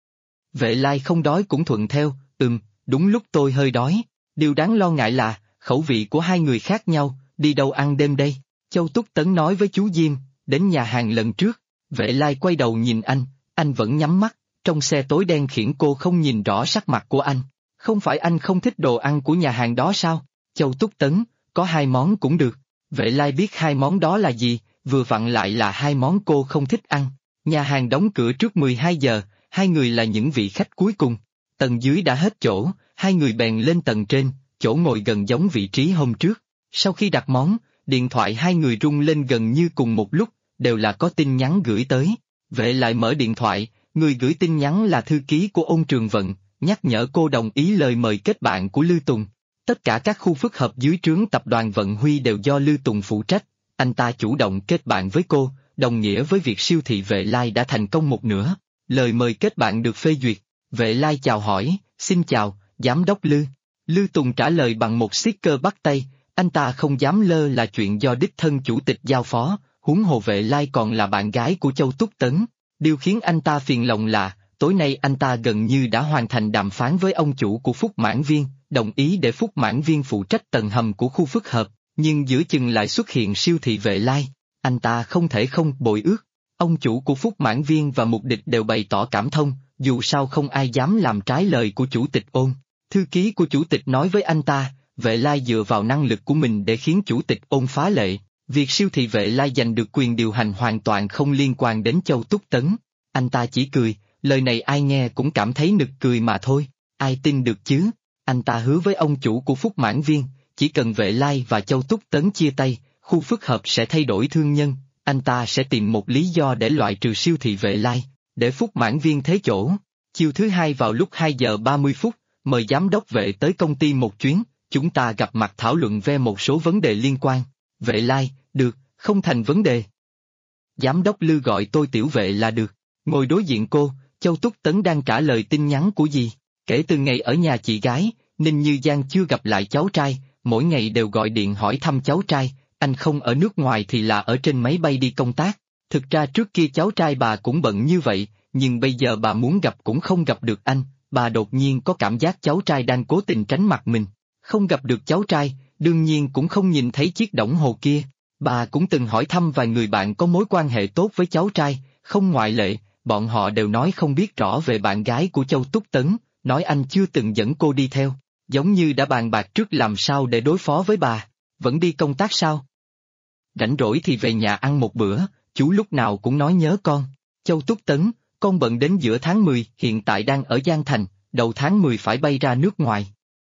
Vệ Lai không đói cũng thuận theo, đúng lúc tôi hơi đói. Điều đáng lo ngại là, khẩu vị của hai người khác nhau, đi đâu ăn đêm đây? Châu Túc Tấn nói với chú Diêm, đến nhà hàng lần trước. Vệ Lai quay đầu nhìn anh vẫn nhắm mắt, trong xe tối đen khiển cô không nhìn rõ sắc mặt của anh. Không phải anh không thích đồ ăn của nhà hàng đó sao? Châu Túc Tấn, có 2 món cũng được. Vệ Lai biết 2 món đó là gì, vừa vặn lại là 2 món cô không thích ăn. Nhà hàng đóng cửa trước 12 giờ, hai người là những vị khách cuối cùng. Tầng dưới đã hết chỗ, hai người bèn lên tầng trên, chỗ ngồi gần giống vị trí hôm trước. Sau khi đặt món, điện thoại hai người rung lên gần như cùng một lúc, đều là có tin nhắn gửi tới. Vệ lại mở điện thoại, người gửi tin nhắn là thư ký của Ôn Trường Vận, nhắc nhở cô đồng ý lời mời kết bạn của Lư Tùng. Tất cả các khu phức hợp dưới trướng tập đoàn Vận Huy đều do Lư Tùng phụ trách, anh ta chủ động kết bạn với cô, đồng nghĩa với việc siêu thị Vệ Lai đã thành công một nửa. Lời mời kết bạn được phê duyệt, Vệ Lai chào hỏi, xin chào, Giám đốc Lư. Lư Tùng trả lời bằng một sticker bắt tay, anh ta không dám lơ là chuyện do đích thân chủ tịch giao phó, huống hồ Vệ Lai còn là bạn gái của Châu Túc Tấn. Điều khiến anh ta phiền lòng là, tối nay anh ta gần như đã hoàn thành đàm phán với ông chủ của Phúc Mãn Viên, đồng ý để Phúc Mãn Viên phụ trách tầng hầm của khu phức hợp, nhưng giữa chừng lại xuất hiện siêu thị Vệ Lai, anh ta không thể không bội ước. Ông chủ của Phúc Mãn Viên và mục địch đều bày tỏ cảm thông, dù sao không ai dám làm trái lời của chủ tịch Ôn. Thư ký của chủ tịch nói với anh ta, Vệ Lai dựa vào năng lực của mình để khiến chủ tịch Ôn phá lệ. Việc siêu thị Vệ Lai giành được quyền điều hành hoàn toàn không liên quan đến Châu Túc Tấn. Anh ta chỉ cười, lời này ai nghe cũng cảm thấy nực cười mà thôi, ai tin được chứ. Anh ta hứa với ông chủ của Phúc Mãn Viên, chỉ cần Vệ Lai và Châu Túc Tấn chia tay, khu phức hợp sẽ thay đổi thương nhân, anh ta sẽ tìm một lý do để loại trừ siêu thị Vệ Lai, để Phúc Mãn Viên thế chỗ. Chiều thứ hai vào lúc 2 giờ 30 phút, mời giám đốc Vệ tới công ty một chuyến, chúng ta gặp mặt thảo luận về một số vấn đề liên quan. Vệ Lai, được, không thành vấn đề. Giám đốc Lư gọi tôi tiểu Vệ là được. Ngồi đối diện cô, Châu Túc Tấn đang trả lời tin nhắn của dì. Kể từ ngày ở nhà chị gái, Ninh Như Giang chưa gặp lại cháu trai, mỗi ngày đều gọi điện hỏi thăm cháu trai, anh không ở nước ngoài thì là ở trên máy bay đi công tác. Thực ra trước kia cháu trai bà cũng bận như vậy, nhưng bây giờ bà muốn gặp cũng không gặp được anh, bà đột nhiên có cảm giác cháu trai đang cố tình tránh mặt mình. Không gặp được cháu trai, đương nhiên cũng không nhìn thấy chiếc đồng hồ kia. Bà cũng từng hỏi thăm vài người bạn có mối quan hệ tốt với cháu trai, không ngoại lệ, bọn họ đều nói không biết rõ về bạn gái của Châu Túc Tấn, nói anh chưa từng dẫn cô đi theo, giống như đã bàn bạc trước làm sao để đối phó với bà. Vẫn đi công tác sao? Rảnh rỗi thì về nhà ăn một bữa, chú lúc nào cũng nói nhớ con. Châu Túc Tấn, con bận đến giữa tháng 10, hiện tại đang ở Giang Thành, đầu tháng 10 phải bay ra nước ngoài.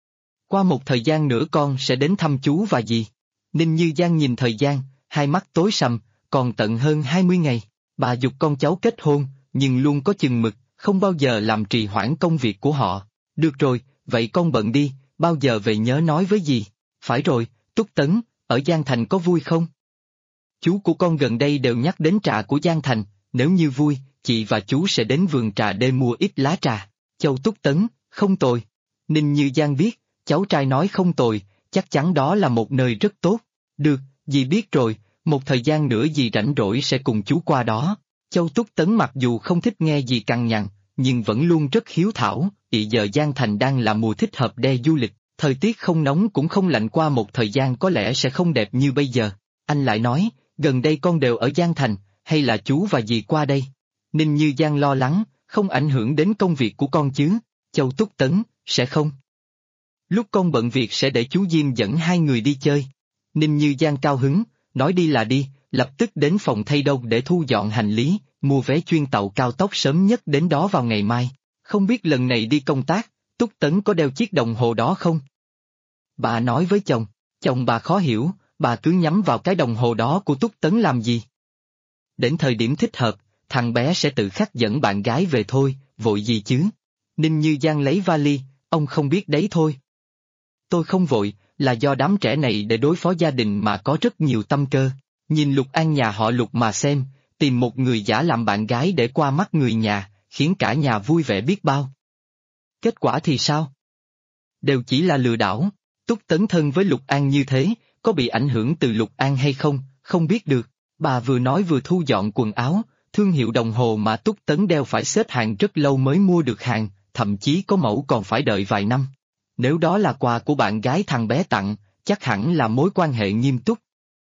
Qua một thời gian nữa con sẽ đến thăm chú và dì. Ninh Như Giang nhìn thời gian, hai mắt tối sầm, còn tận hơn 20 ngày. Bà giục con cháu kết hôn, nhưng luôn có chừng mực, không bao giờ làm trì hoãn công việc của họ. Được rồi, vậy con bận đi, bao giờ về nhớ nói với dì. Phải rồi, Túc Tấn, ở Giang Thành có vui không? Chú của con gần đây đều nhắc đến trà của Giang Thành, nếu như vui, chị và chú sẽ đến vườn trà để mua ít lá trà. Châu Túc Tấn, không tồi. Ninh Như Giang biết, cháu trai nói không tồi, chắc chắn đó là một nơi rất tốt. Được, dì biết rồi, một thời gian nữa dì rảnh rỗi sẽ cùng chú qua đó. Châu Túc Tấn mặc dù không thích nghe dì cằn nhằn, nhưng vẫn luôn rất hiếu thảo. Hiện giờ Giang Thành đang là mùa thích hợp để du lịch, thời tiết không nóng cũng không lạnh, qua một thời gian có lẽ sẽ không đẹp như bây giờ. Anh lại nói, gần đây con đều ở Giang Thành, hay là chú và dì qua đây? Ninh Như Giang lo lắng, không ảnh hưởng đến công việc của con chứ? Châu Túc Tấn, sẽ không. Lúc con bận việc sẽ để chú Diêm dẫn hai người đi chơi. Ninh Như Giang cao hứng, nói đi là đi, lập tức đến phòng thay đồ để thu dọn hành lý, mua vé chuyên tàu cao tốc sớm nhất đến đó vào ngày mai. Không biết lần này đi công tác, Túc Tấn có đeo chiếc đồng hồ đó không? Bà nói với chồng bà khó hiểu, bà cứ nhắm vào cái đồng hồ đó của Túc Tấn làm gì? Đến thời điểm thích hợp, thằng bé sẽ tự khắc dẫn bạn gái về thôi, vội gì chứ? Ninh Như Giang lấy vali, ông không biết đấy thôi. Tôi không vội, là do đám trẻ này để đối phó gia đình mà có rất nhiều tâm cơ. Nhìn Lục An nhà họ Lục mà xem, tìm một người giả làm bạn gái để qua mắt người nhà, khiến cả nhà vui vẻ biết bao. Kết quả thì sao? Đều chỉ là lừa đảo. Túc Tấn thân với Lục An như thế, có bị ảnh hưởng từ Lục An hay không, không biết được. Bà vừa nói vừa thu dọn quần áo, thương hiệu đồng hồ mà Túc Tấn đeo phải xếp hàng rất lâu mới mua được hàng, thậm chí có mẫu còn phải đợi vài năm. Nếu đó là quà của bạn gái thằng bé tặng, chắc hẳn là mối quan hệ nghiêm túc.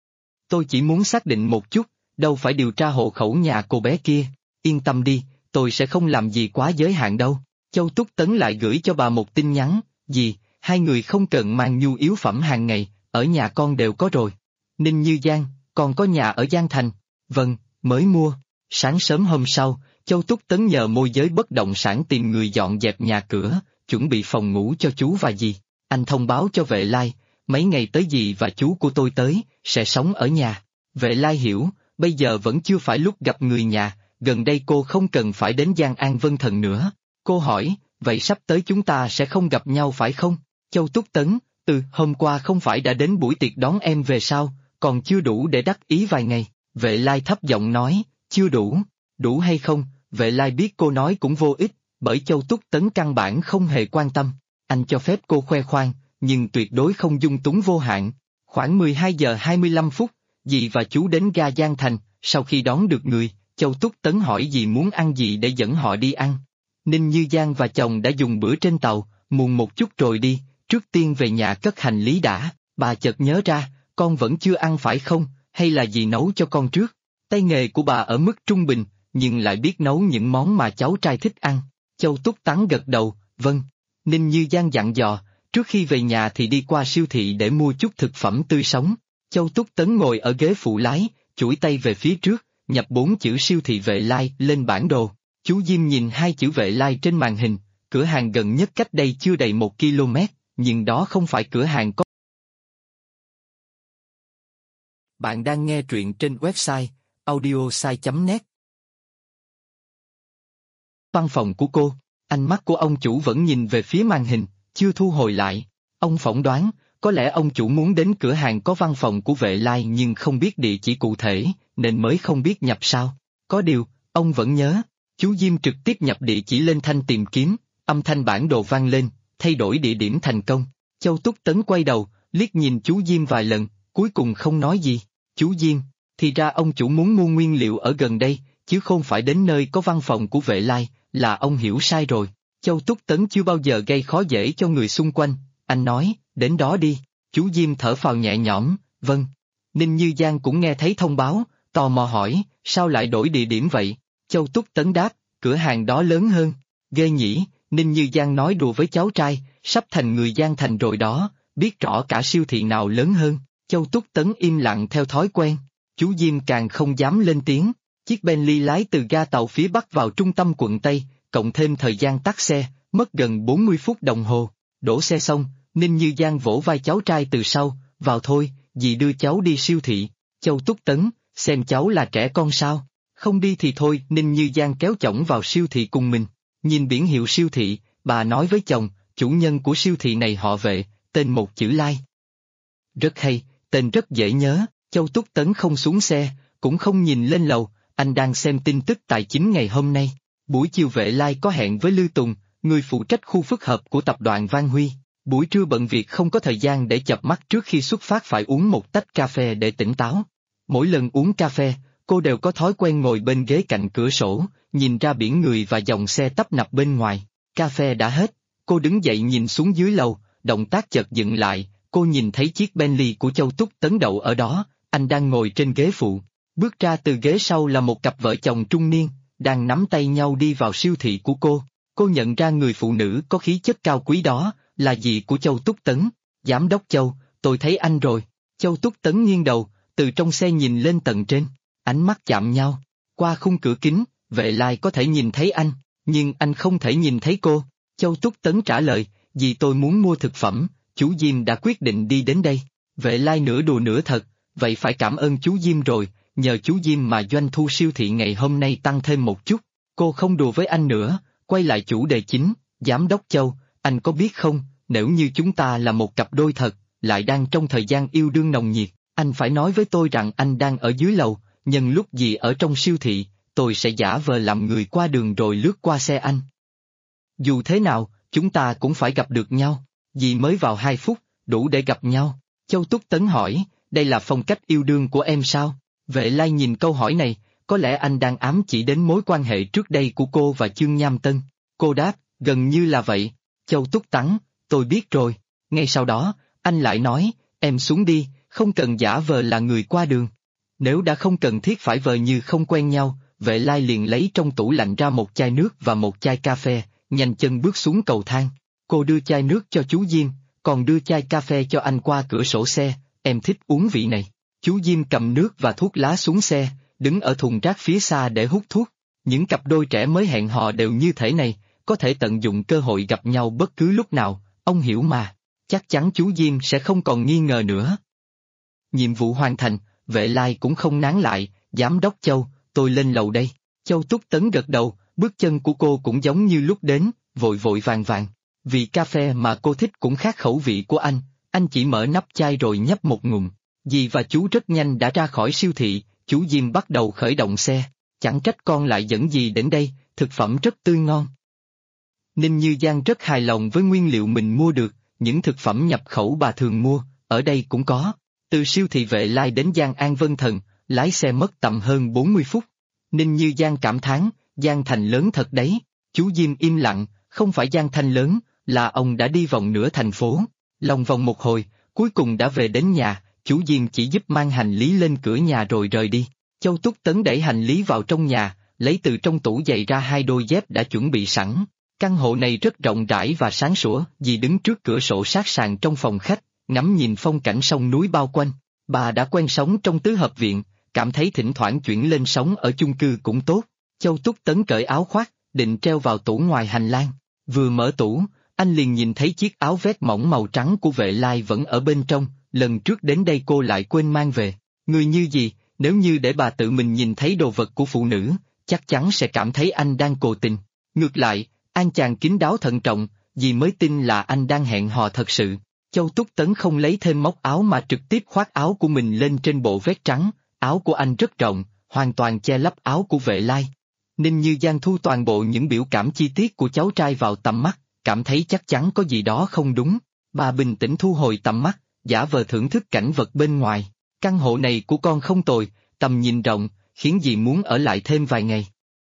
Tôi chỉ muốn xác định một chút, đâu phải điều tra hộ khẩu nhà cô bé kia. Yên tâm đi, tôi sẽ không làm gì quá giới hạn đâu. Châu Túc Tấn lại gửi cho bà một tin nhắn, dì, hai người không cần mang nhu yếu phẩm hàng ngày, ở nhà con đều có rồi. Ninh Như Giang, con có nhà ở Giang Thành? Vâng, mới mua. Sáng sớm hôm sau, Châu Túc Tấn nhờ môi giới bất động sản tìm người dọn dẹp nhà cửa, chuẩn bị phòng ngủ cho chú và dì. Anh thông báo cho Vệ Lai, mấy ngày tới dì và chú của tôi tới, sẽ sống ở nhà. Vệ Lai hiểu, bây giờ vẫn chưa phải lúc gặp người nhà, gần đây cô không cần phải đến Giang An Vân Thần nữa. Cô hỏi, vậy sắp tới chúng ta sẽ không gặp nhau phải không? Châu Túc Tấn, hôm qua không phải đã đến buổi tiệc đón em về sao, còn chưa đủ để đắc ý vài ngày. Vệ Lai thấp giọng nói, chưa đủ. Đủ hay không, Vệ Lai biết cô nói cũng vô ích, bởi Châu Túc Tấn căn bản không hề quan tâm. Anh cho phép cô khoe khoang, nhưng tuyệt đối không dung túng vô hạn. Khoảng 12 giờ 25 phút, dì và chú đến ga Giang Thành, sau khi đón được người, Châu Túc Tấn hỏi dì muốn ăn gì để dẫn họ đi ăn. Ninh Như Giang và chồng đã dùng bữa trên tàu, muộn một chút rồi đi, trước tiên về nhà cất hành lý đã. Bà chợt nhớ ra, con vẫn chưa ăn phải không, hay là dì nấu cho con trước? Tay nghề của bà ở mức trung bình, nhưng lại biết nấu những món mà cháu trai thích ăn. Châu Túc Tấn gật đầu, vâng. Ninh Như Giang dặn dò, trước khi về nhà thì đi qua siêu thị để mua chút thực phẩm tươi sống. Châu Túc Tấn ngồi ở ghế phụ lái, chuỗi tay về phía trước, nhập 4 chữ siêu thị Vệ Lai lên bản đồ. Chú Diêm nhìn 2 chữ Vệ Lai trên màn hình, cửa hàng gần nhất cách đây chưa đầy 1 km, nhưng đó không phải cửa hàng có. Bạn đang nghe truyện trên website audiosai.net. Văn phòng của cô, ánh mắt của ông chủ vẫn nhìn về phía màn hình, chưa thu hồi lại. Ông phỏng đoán, có lẽ ông chủ muốn đến cửa hàng có văn phòng của Vệ Lai nhưng không biết địa chỉ cụ thể, nên mới không biết nhập sao. Có điều, ông vẫn nhớ. Chú Diêm trực tiếp nhập địa chỉ lên thanh tìm kiếm, âm thanh bản đồ vang lên, thay đổi địa điểm thành công. Châu Túc Tấn quay đầu, liếc nhìn chú Diêm vài lần, cuối cùng không nói gì. Chú Diêm, thì ra ông chủ muốn mua nguyên liệu ở gần đây, chứ không phải đến nơi có văn phòng của Vệ Lai, là ông hiểu sai rồi. Châu Túc Tấn chưa bao giờ gây khó dễ cho người xung quanh, anh nói, đến đó đi. Chú Diêm thở phào nhẹ nhõm, vâng. Ninh Như Giang cũng nghe thấy thông báo, tò mò hỏi, sao lại đổi địa điểm vậy? Châu Túc Tấn đáp, cửa hàng đó lớn hơn. Ghê nhỉ, Ninh Như Giang nói đùa với cháu trai, sắp thành người Giang Thành rồi đó, biết rõ cả siêu thị nào lớn hơn. Châu Túc Tấn im lặng theo thói quen. Chú Diêm càng không dám lên tiếng. Chiếc Bentley lái từ ga tàu phía Bắc vào trung tâm quận Tây, cộng thêm thời gian tắt xe, mất gần 40 phút đồng hồ. Đổ xe xong, Ninh Như Giang vỗ vai cháu trai từ sau, vào thôi, dì đưa cháu đi siêu thị. Châu Túc Tấn, xem cháu là trẻ con sao? Không đi thì thôi. Ninh Như Giang kéo chồng vào siêu thị cùng mình. Nhìn biển hiệu siêu thị, bà nói với chồng, chủ nhân của siêu thị này họ Vệ, tên một chữ Lai. Rất hay, tên rất dễ nhớ. Châu Túc Tấn không xuống xe, cũng không nhìn lên lầu, anh đang xem tin tức tài chính ngày hôm nay. Buổi chiều Vệ Lai có hẹn với Lư Tùng, người phụ trách khu phức hợp của tập đoàn Văn Huy. Buổi trưa bận việc không có thời gian để chợp mắt, trước khi xuất phát phải uống một tách cà phê để tỉnh táo. Mỗi lần uống cà phê, cô đều có thói quen ngồi bên ghế cạnh cửa sổ, nhìn ra biển người và dòng xe tấp nập bên ngoài. Cà phê đã hết, cô đứng dậy nhìn xuống dưới lầu, động tác chợt dừng lại, cô nhìn thấy chiếc Bentley của Châu Túc Tấn đậu ở đó, anh đang ngồi trên ghế phụ. Bước ra từ ghế sau là một cặp vợ chồng trung niên, đang nắm tay nhau đi vào siêu thị của cô. Cô nhận ra người phụ nữ có khí chất cao quý đó, là dì của Châu Túc Tấn. Giám đốc Châu, tôi thấy anh rồi. Châu Túc Tấn nghiêng đầu, từ trong xe nhìn lên tầng trên, ánh mắt chạm nhau. Qua khung cửa kính, Vệ Lai có thể nhìn thấy anh, nhưng anh không thể nhìn thấy cô. Châu Túc Tấn trả lời, dì tôi muốn mua thực phẩm, chú Diêm đã quyết định đi đến đây. Vệ Lai nửa đùa nửa thật, vậy phải cảm ơn chú Diêm rồi, nhờ chú Diêm mà doanh thu siêu thị ngày hôm nay tăng thêm một chút. Cô không đùa với anh nữa, quay lại chủ đề chính, Giám đốc Châu, anh có biết không, nếu như chúng ta là một cặp đôi thật, lại đang trong thời gian yêu đương nồng nhiệt, anh phải nói với tôi rằng anh đang ở dưới lầu, nhân lúc gì ở trong siêu thị, tôi sẽ giả vờ làm người qua đường rồi lướt qua xe anh. Dù thế nào, chúng ta cũng phải gặp được nhau, vì mới vào 2 phút, đủ để gặp nhau. Châu Túc Tấn hỏi, đây là phong cách yêu đương của em sao? Vệ Lai nhìn câu hỏi này, có lẽ anh đang ám chỉ đến mối quan hệ trước đây của cô và Chương Nham Tân. Cô đáp, gần như là vậy. Châu Túc Tấn, tôi biết rồi. Ngay sau đó, anh lại nói, em xuống đi, không cần giả vờ là người qua đường. Nếu đã không cần thiết phải vờ như không quen nhau, Vệ Lai liền lấy trong tủ lạnh ra một chai nước và một chai cà phê, nhanh chân bước xuống cầu thang. Cô đưa chai nước cho chú Diêm, còn đưa chai cà phê cho anh qua cửa sổ xe, em thích uống vị này. Chú Diêm cầm nước và thuốc lá xuống xe, đứng ở thùng rác phía xa để hút thuốc. Những cặp đôi trẻ mới hẹn hò đều như thế này, có thể tận dụng cơ hội gặp nhau bất cứ lúc nào, ông hiểu mà. Chắc chắn chú Diêm sẽ không còn nghi ngờ nữa. Nhiệm vụ hoàn thành, Vệ Lai cũng không nán lại, Giám đốc Châu, tôi lên lầu đây. Châu Túc Tấn gật đầu, bước chân của cô cũng giống như lúc đến, vội vội vàng vàng. Vị cà phê mà cô thích cũng khác khẩu vị của anh chỉ mở nắp chai rồi nhấp một ngụm. Dì và chú rất nhanh đã ra khỏi siêu thị, chú Diêm bắt đầu khởi động xe. Chẳng trách con lại dẫn dì đến đây, thực phẩm rất tươi ngon. Ninh Như Giang rất hài lòng với nguyên liệu mình mua được, những thực phẩm nhập khẩu bà thường mua, ở đây cũng có. Từ siêu thị Vệ Lai đến Giang An Vân Thần, lái xe mất tầm hơn 40 phút. Ninh Như Giang cảm thán, Giang Thành lớn thật đấy. Chú Diêm im lặng, không phải Giang Thành lớn, là ông đã đi vòng nửa thành phố. Lòng vòng một hồi, cuối cùng đã về đến nhà, chú Diêm chỉ giúp mang hành lý lên cửa nhà rồi rời đi. Châu Túc Tấn đẩy hành lý vào trong nhà, lấy từ trong tủ giày ra 2 đôi dép đã chuẩn bị sẵn. Căn hộ này rất rộng rãi và sáng sủa, dì đứng trước cửa sổ sát sàn trong phòng khách, ngắm nhìn phong cảnh sông núi bao quanh. Bà đã quen sống trong tứ hợp viện, cảm thấy thỉnh thoảng chuyển lên sống ở chung cư cũng tốt. Châu Túc Tấn cởi áo khoác, định treo vào tủ ngoài hành lang. Vừa mở tủ, anh liền nhìn thấy chiếc áo vest mỏng màu trắng của Vệ Lai vẫn ở bên trong, lần trước đến đây cô lại quên mang về. Người như gì, nếu như để bà tự mình nhìn thấy đồ vật của phụ nữ, chắc chắn sẽ cảm thấy anh đang cố tình. Ngược lại, An chàng kín đáo thận trọng, dì mới tin là anh đang hẹn hò thật sự. Châu Túc Tấn không lấy thêm móc áo mà trực tiếp khoác áo của mình lên trên bộ vest trắng, áo của anh rất rộng, hoàn toàn che lấp áo của Vệ Lai. Ninh Như Giang thu toàn bộ những biểu cảm chi tiết của cháu trai vào tầm mắt, cảm thấy chắc chắn có gì đó không đúng. Bà bình tĩnh thu hồi tầm mắt, giả vờ thưởng thức cảnh vật bên ngoài. Căn hộ này của con không tồi, tầm nhìn rộng, khiến dì muốn ở lại thêm vài ngày.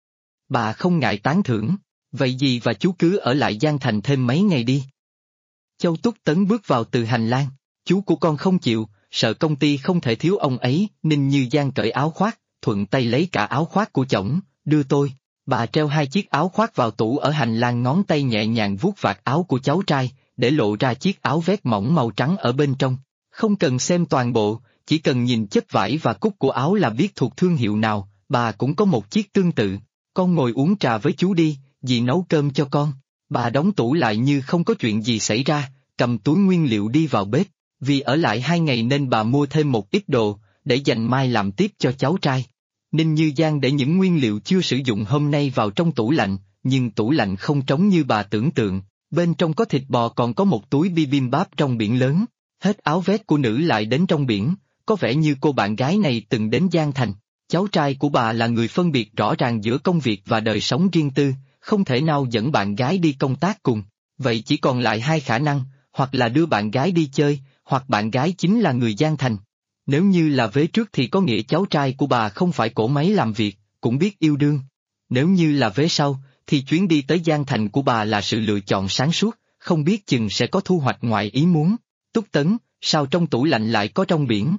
Bà không ngại tán thưởng, vậy dì và chú cứ ở lại Giang Thành thêm mấy ngày đi. Châu Túc Tấn bước vào từ hành lang, chú của con không chịu, sợ công ty không thể thiếu ông ấy. Ninh Như Giang cởi áo khoác, thuận tay lấy cả áo khoác của chồng, đưa tôi. Bà treo 2 chiếc áo khoác vào tủ ở hành lang, ngón tay nhẹ nhàng vuốt vạt áo của cháu trai, để lộ ra chiếc áo vest mỏng màu trắng ở bên trong. Không cần xem toàn bộ, chỉ cần nhìn chất vải và cúc của áo là biết thuộc thương hiệu nào. Bà cũng có một chiếc tương tự. Con ngồi uống trà với chú đi, dì nấu cơm cho con. Bà đóng tủ lại như không có chuyện gì xảy ra, cầm túi nguyên liệu đi vào bếp, vì ở lại 2 ngày nên bà mua thêm một ít đồ, để dành mai làm tiếp cho cháu trai. Ninh Như Giang để những nguyên liệu chưa sử dụng hôm nay vào trong tủ lạnh, nhưng tủ lạnh không trống như bà tưởng tượng, bên trong có thịt bò còn có một túi bibimbap trong biển lớn. Hết áo vest của nữ lại đến trong biển, có vẻ như cô bạn gái này từng đến Giang Thành. Cháu trai của bà là người phân biệt rõ ràng giữa công việc và đời sống riêng tư, không thể nào dẫn bạn gái đi công tác cùng. Vậy chỉ còn lại hai khả năng, hoặc là đưa bạn gái đi chơi, hoặc bạn gái chính là người Giang Thành. Nếu như là vế trước thì có nghĩa cháu trai của bà không phải cỗ máy làm việc, cũng biết yêu đương. Nếu như là vế sau, thì chuyến đi tới Giang Thành của bà là sự lựa chọn sáng suốt, không biết chừng sẽ có thu hoạch ngoài ý muốn. Túc Tấn, sao trong tủ lạnh lại có rong biển?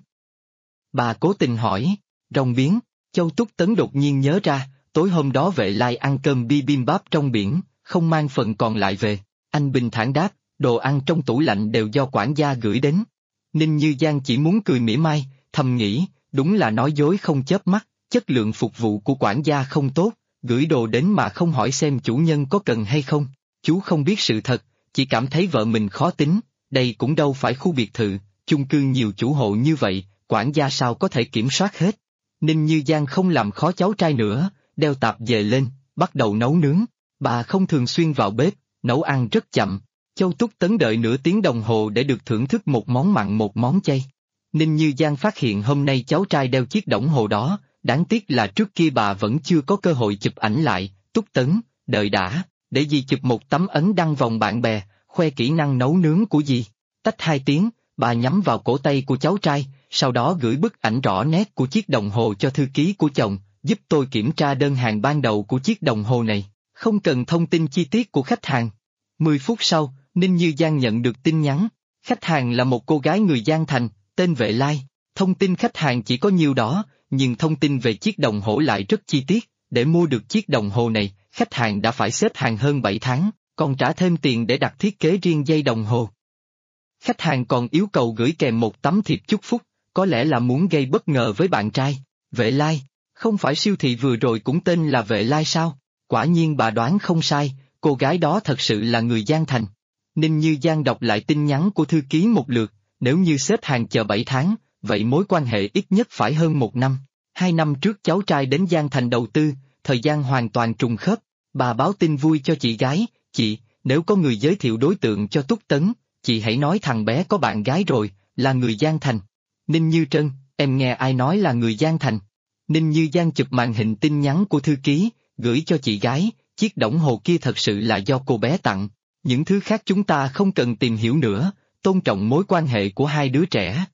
Bà cố tình hỏi. Rong biển? Châu Túc Tấn đột nhiên nhớ ra, tối hôm đó Vệ Lai ăn cơm bibimbap trong biển, không mang phần còn lại về. Anh bình thản đáp, đồ ăn trong tủ lạnh đều do quản gia gửi đến. Ninh Như Giang chỉ muốn cười mỉa mai, thầm nghĩ, đúng là nói dối không chớp mắt, chất lượng phục vụ của quản gia không tốt, gửi đồ đến mà không hỏi xem chủ nhân có cần hay không. Chú không biết sự thật, chỉ cảm thấy vợ mình khó tính, đây cũng đâu phải khu biệt thự, chung cư nhiều chủ hộ như vậy, quản gia sao có thể kiểm soát hết. Ninh Như Giang không làm khó cháu trai nữa, đeo tạp dề lên, bắt đầu nấu nướng. Bà không thường xuyên vào bếp, nấu ăn rất chậm. Châu Túc Tấn đợi nửa tiếng đồng hồ để được thưởng thức một món mặn một món chay. Ninh Như Giang phát hiện hôm nay cháu trai đeo chiếc đồng hồ đó, đáng tiếc là trước kia bà vẫn chưa có cơ hội chụp ảnh lại. Túc Tấn, đợi đã, để dì chụp một tấm ấn đăng vòng bạn bè, khoe kỹ năng nấu nướng của dì. Tách 2 tiếng, bà nhắm vào cổ tay của cháu trai, sau đó gửi bức ảnh rõ nét của chiếc đồng hồ cho thư ký của chồng, giúp tôi kiểm tra đơn hàng ban đầu của chiếc đồng hồ này, không cần thông tin chi tiết của khách hàng. 10 phút sau, Ninh Như Giang nhận được tin nhắn, khách hàng là một cô gái người Giang Thành, tên Vệ Lai. Thông tin khách hàng chỉ có nhiêu đó, nhưng thông tin về chiếc đồng hồ lại rất chi tiết. Để mua được chiếc đồng hồ này, khách hàng đã phải xếp hàng hơn 7 tháng, còn trả thêm tiền để đặt thiết kế riêng dây đồng hồ. Khách hàng còn yêu cầu gửi kèm một tấm thiệp chúc phúc, có lẽ là muốn gây bất ngờ với bạn trai. Vệ Lai, không phải siêu thị vừa rồi cũng tên là Vệ Lai sao? Quả nhiên bà đoán không sai, cô gái đó thật sự là người Giang Thành. Ninh Như Giang đọc lại tin nhắn của thư ký một lượt, nếu như xếp hàng chờ 7 tháng, vậy mối quan hệ ít nhất phải hơn 1 năm. 2 năm trước cháu trai đến Giang Thành đầu tư, thời gian hoàn toàn trùng khớp. Bà báo tin vui cho chị gái, chị, nếu có người giới thiệu đối tượng cho Túc Tấn, chị hãy nói thằng bé có bạn gái rồi, là người Giang Thành. Ninh Như Trân, em nghe ai nói là người Giang Thành? Ninh Như Giang chụp màn hình tin nhắn của thư ký, gửi cho chị gái, chiếc đồng hồ kia thật sự là do cô bé tặng. Những thứ khác chúng ta không cần tìm hiểu nữa, tôn trọng mối quan hệ của hai đứa trẻ.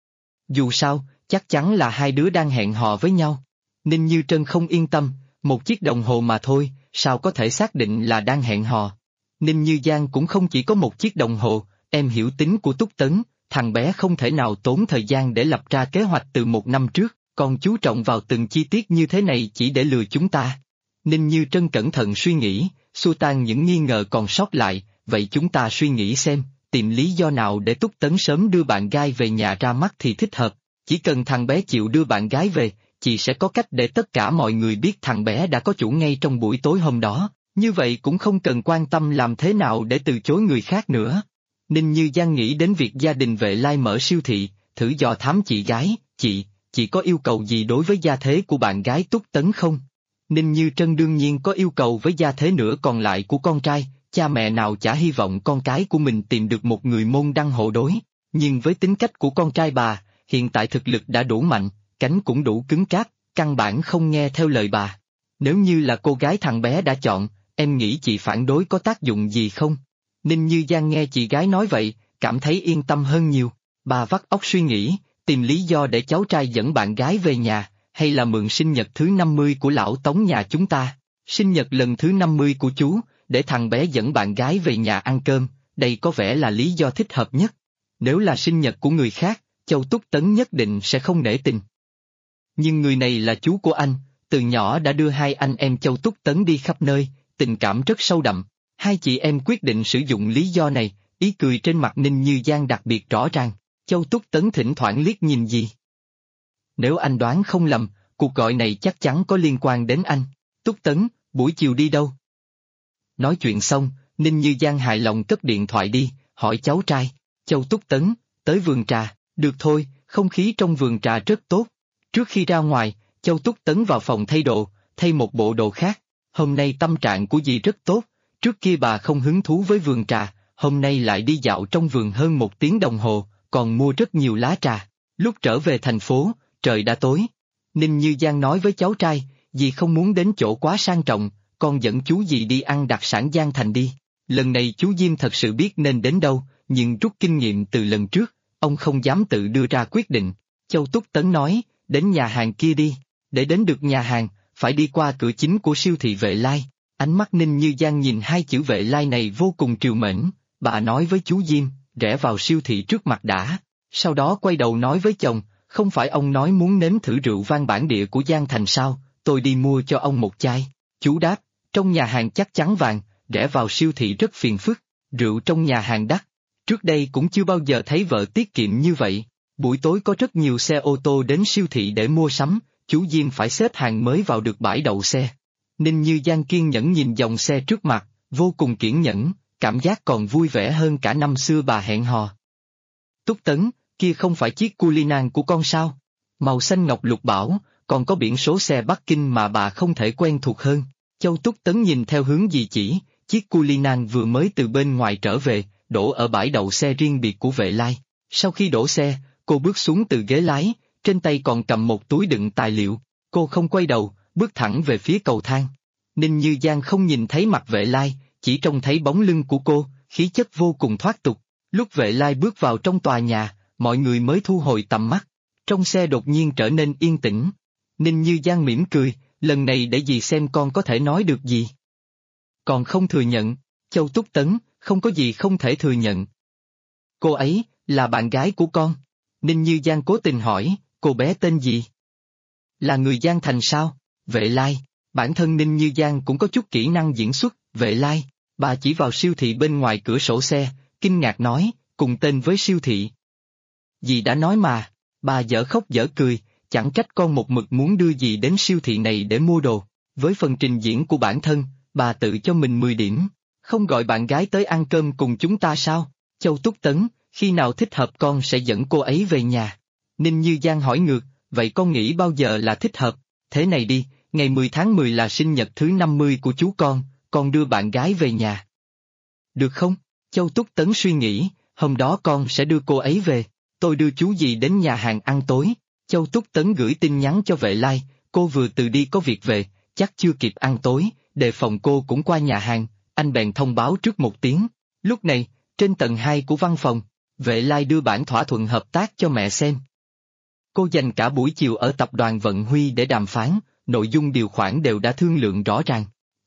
Dù sao, chắc chắn là hai đứa đang hẹn hò với nhau. Ninh Như Trân không yên tâm, một chiếc đồng hồ mà thôi, sao có thể xác định là đang hẹn hò. Ninh Như Giang cũng không chỉ có một chiếc đồng hồ, em hiểu tính của Túc Tấn, thằng bé không thể nào tốn thời gian để lập ra kế hoạch từ 1 năm trước, còn chú trọng vào từng chi tiết như thế này chỉ để lừa chúng ta. Ninh Như Trân cẩn thận suy nghĩ, xua tan những nghi ngờ còn sót lại, vậy chúng ta suy nghĩ xem, tìm lý do nào để Túc Tấn sớm đưa bạn gái về nhà ra mắt thì thích hợp. Chỉ cần thằng bé chịu đưa bạn gái về, chị sẽ có cách để tất cả mọi người biết thằng bé đã có chủ ngay trong buổi tối hôm đó, như vậy cũng không cần quan tâm làm thế nào để từ chối người khác nữa. Ninh Như Giang nghĩ đến việc gia đình Vệ Lai mở siêu thị, thử dò thám chị gái, chị có yêu cầu gì đối với gia thế của bạn gái Túc Tấn không? Ninh Như Trân đương nhiên có yêu cầu với gia thế nữa còn lại của con trai, cha mẹ nào chả hy vọng con cái của mình tìm được một người môn đăng hộ đối, nhưng với tính cách của con trai bà, hiện tại thực lực đã đủ mạnh, cánh cũng đủ cứng cáp, căn bản không nghe theo lời bà. Nếu như là cô gái thằng bé đã chọn, em nghĩ chị phản đối có tác dụng gì không? Ninh Như Giang nghe chị gái nói vậy, cảm thấy yên tâm hơn nhiều. Bà vắt óc suy nghĩ, tìm lý do để cháu trai dẫn bạn gái về nhà, hay là mượn sinh nhật thứ 50 của lão Tống nhà chúng ta. Sinh nhật lần thứ 50 của chú, để thằng bé dẫn bạn gái về nhà ăn cơm, đây có vẻ là lý do thích hợp nhất. Nếu là sinh nhật của người khác, Châu Túc Tấn nhất định sẽ không nể tình. Nhưng người này là chú của anh, từ nhỏ đã đưa hai anh em Châu Túc Tấn đi khắp nơi, tình cảm rất sâu đậm. Hai chị em quyết định sử dụng lý do này, ý cười trên mặt Ninh Như Giang đặc biệt rõ ràng. Châu Túc Tấn thỉnh thoảng liếc nhìn gì. Nếu anh đoán không lầm, cuộc gọi này chắc chắn có liên quan đến anh. Túc Tấn, buổi chiều đi đâu? Nói chuyện xong, Ninh Như Giang hài lòng cất điện thoại đi, hỏi cháu trai. Châu Túc Tấn, tới vườn trà, được thôi, không khí trong vườn trà rất tốt. Trước khi ra ngoài, Châu Túc Tấn vào phòng thay đồ, thay một bộ đồ khác. Hôm nay tâm trạng của dì rất tốt, trước kia bà không hứng thú với vườn trà, hôm nay lại đi dạo trong vườn hơn 1 tiếng đồng hồ, còn mua rất nhiều lá trà. Lúc trở về thành phố, trời đã tối. Ninh Như Giang nói với cháu trai, dì không muốn đến chỗ quá sang trọng, con dẫn chú dì đi ăn đặc sản Giang Thành đi. Lần này chú Diêm thật sự biết nên đến đâu, nhưng rút kinh nghiệm từ lần trước, ông không dám tự đưa ra quyết định. Châu Túc Tấn nói, đến nhà hàng kia đi, để đến được nhà hàng, phải đi qua cửa chính của siêu thị Vệ Lai. Ánh mắt Ninh Như Giang nhìn 2 chữ Vệ Lai này vô cùng trìu mến, bà nói với chú Diêm, rẽ vào siêu thị trước mặt đã. Sau đó quay đầu nói với chồng, không phải ông nói muốn nếm thử rượu vang bản địa của Giang Thành sao, tôi đi mua cho ông một chai. Chú đáp, trong nhà hàng chắc chắn vàng, rẽ vào siêu thị rất phiền phức, rượu trong nhà hàng đắt. Trước đây cũng chưa bao giờ thấy vợ tiết kiệm như vậy. Buổi tối có rất nhiều xe ô tô đến siêu thị để mua sắm, chú Diêm phải xếp hàng mới vào được bãi đậu xe. Ninh Như Giang kiên nhẫn nhìn dòng xe trước mặt, vô cùng kiên nhẫn, cảm giác còn vui vẻ hơn cả năm xưa bà hẹn hò. Túc Tấn, kia không phải chiếc Cullinan của con sao? Màu xanh ngọc lục bảo, còn có biển số xe Bắc Kinh mà bà không thể quen thuộc hơn. Châu Túc Tấn nhìn theo hướng dì chỉ, chiếc Cullinan vừa mới từ bên ngoài trở về, đổ ở bãi đậu xe riêng biệt của Vệ Lai. Sau khi đổ xe, cô bước xuống từ ghế lái, trên tay còn cầm một túi đựng tài liệu, cô không quay đầu, bước thẳng về phía cầu thang. Ninh Như Giang không nhìn thấy mặt Vệ Lai, chỉ trông thấy bóng lưng của cô, khí chất vô cùng thoát tục. Lúc Vệ Lai bước vào trong tòa nhà, mọi người mới thu hồi tầm mắt. Trong xe đột nhiên trở nên yên tĩnh. Ninh Như Giang mỉm cười, lần này để dì xem con có thể nói được gì. Còn không thừa nhận, Châu Túc Tấn, không có gì không thể thừa nhận. Cô ấy, là bạn gái của con. Ninh Như Giang cố tình hỏi, cô bé tên gì? Là người Giang Thành sao? Vệ Lai. Bản thân Ninh Như Giang cũng có chút kỹ năng diễn xuất, Vệ Lai. Bà chỉ vào siêu thị bên ngoài cửa sổ xe, kinh ngạc nói, cùng tên với siêu thị. Dì đã nói mà, bà dở khóc dở cười, chẳng trách con một mực muốn đưa dì đến siêu thị này để mua đồ. Với phần trình diễn của bản thân, bà tự cho mình 10 điểm. Không gọi bạn gái tới ăn cơm cùng chúng ta sao? Châu Túc Tấn, khi nào thích hợp con sẽ dẫn cô ấy về nhà. Ninh Như Giang hỏi ngược, vậy con nghĩ bao giờ là thích hợp? Thế này đi, ngày 10 tháng 10 là sinh nhật thứ 50 của chú con đưa bạn gái về nhà. Được không? Châu Túc Tấn suy nghĩ, hôm đó con sẽ đưa cô ấy về, tôi đưa chú dì đến nhà hàng ăn tối. Châu Túc Tấn gửi tin nhắn cho Vệ Lai, cô vừa từ đi có việc về, chắc chưa kịp ăn tối, đề phòng cô cũng qua nhà hàng, anh bèn thông báo trước 1 tiếng. Lúc này, trên tầng 2 của văn phòng, Vệ Lai đưa bản thỏa thuận hợp tác cho mẹ xem. Cô dành cả buổi chiều ở tập đoàn Vận Huy để đàm phán, nội dung điều khoản đều đã thương lượng rõ ràng.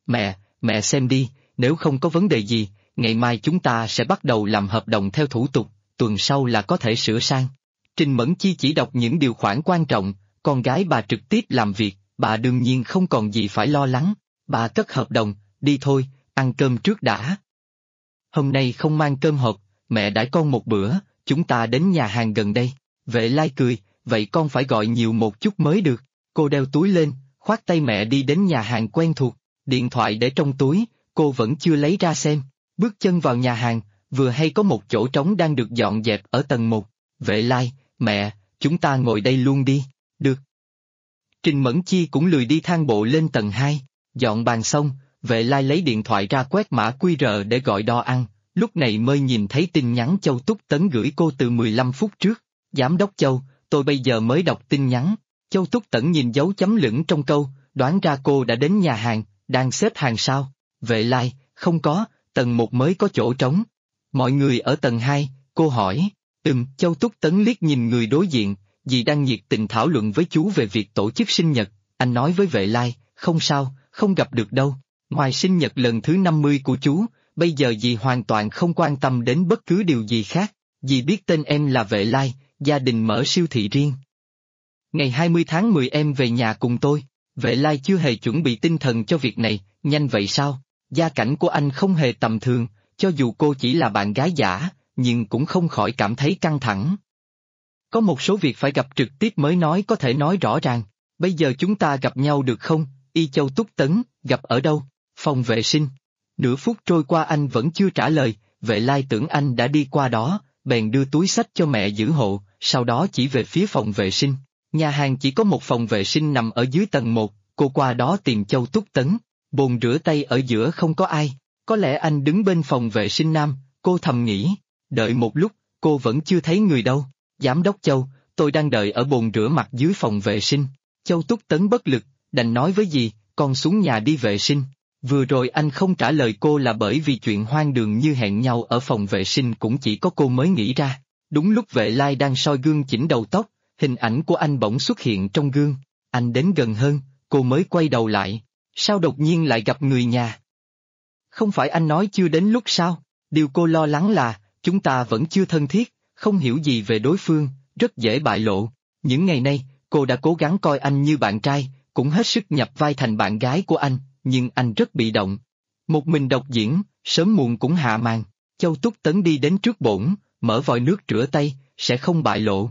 Mẹ xem đi, nếu không có vấn đề gì, ngày mai chúng ta sẽ bắt đầu làm hợp đồng theo thủ tục, tuần sau là có thể sửa sang. Trình Mẫn Chi chỉ đọc những điều khoản quan trọng, con gái bà trực tiếp làm việc, bà đương nhiên không còn gì phải lo lắng. Bà cất hợp đồng, đi thôi, ăn cơm trước đã. Hôm nay không mang cơm hộp, mẹ đãi con một bữa, chúng ta đến nhà hàng gần đây. Vệ Lai cười, vậy con phải gọi nhiều một chút mới được. Cô đeo túi lên, khoác tay mẹ đi đến nhà hàng quen thuộc, điện thoại để trong túi, cô vẫn chưa lấy ra xem. Bước chân vào nhà hàng, vừa hay có một chỗ trống đang được dọn dẹp ở tầng 1. Vệ Lai, mẹ, chúng ta ngồi đây luôn đi. Được. Trình Mẫn Chi cũng lười đi thang bộ lên tầng 2, dọn bàn xong, Vệ Lai lấy điện thoại ra quét mã QR để gọi đo ăn, lúc này mới nhìn thấy tin nhắn Châu Túc Tấn gửi cô từ 15 phút trước. Giám đốc Châu, tôi bây giờ mới đọc tin nhắn. Châu Túc Tấn nhìn dấu chấm lửng trong câu, đoán ra cô đã đến nhà hàng, đang xếp hàng sao? Vệ Lai, không có, tầng 1 mới có chỗ trống. Mọi người ở tầng 2, cô hỏi. Châu Túc Tấn liếc nhìn người đối diện, dì đang nhiệt tình thảo luận với chú về việc tổ chức sinh nhật. Anh nói với Vệ Lai, không sao, không gặp được đâu. Ngoài sinh nhật lần thứ 50 của chú, bây giờ dì hoàn toàn không quan tâm đến bất cứ điều gì khác. Dì biết tên em là Vệ Lai, gia đình mở siêu thị riêng. Ngày 20 tháng 10 em về nhà cùng tôi. Vệ Lai chưa hề chuẩn bị tinh thần cho việc này, nhanh vậy sao? Gia cảnh của anh không hề tầm thường, cho dù cô chỉ là bạn gái giả, nhưng cũng không khỏi cảm thấy căng thẳng. Có một số việc phải gặp trực tiếp mới nói có thể nói rõ ràng. Bây giờ chúng ta gặp nhau được không? Y Châu Túc Tấn, gặp ở đâu? Phòng vệ sinh. Nửa phút trôi qua anh vẫn chưa trả lời, Vệ Lai tưởng anh đã đi qua đó, bèn đưa túi xách cho mẹ giữ hộ, sau đó chỉ về phía phòng vệ sinh. Nhà hàng chỉ có một phòng vệ sinh nằm ở dưới tầng 1, cô qua đó tìm Châu Túc Tấn. Bồn rửa tay ở giữa không có ai, có lẽ anh đứng bên phòng vệ sinh nam, cô thầm nghĩ. Đợi một lúc, cô vẫn chưa thấy người đâu. Giám đốc Châu, tôi đang đợi ở bồn rửa mặt dưới phòng vệ sinh. Châu Túc Tấn bất lực, đành nói với dì, con xuống nhà đi vệ sinh. Vừa rồi anh không trả lời cô là bởi vì chuyện hoang đường như hẹn nhau ở phòng vệ sinh cũng chỉ có cô mới nghĩ ra. Đúng lúc Vệ Lai đang soi gương chỉnh đầu tóc, hình ảnh của anh bỗng xuất hiện trong gương. Anh đến gần hơn, cô mới quay đầu lại. Sao đột nhiên lại gặp người nhà? Không phải anh nói chưa đến lúc sao? Điều cô lo lắng là, chúng ta vẫn chưa thân thiết, không hiểu gì về đối phương, rất dễ bại lộ. Những ngày nay, cô đã cố gắng coi anh như bạn trai, cũng hết sức nhập vai thành bạn gái của anh, nhưng anh rất bị động. Một mình độc diễn, sớm muộn cũng hạ màn. Châu Túc Tấn đi đến trước bổn, mở vòi nước rửa tay, sẽ không bại lộ.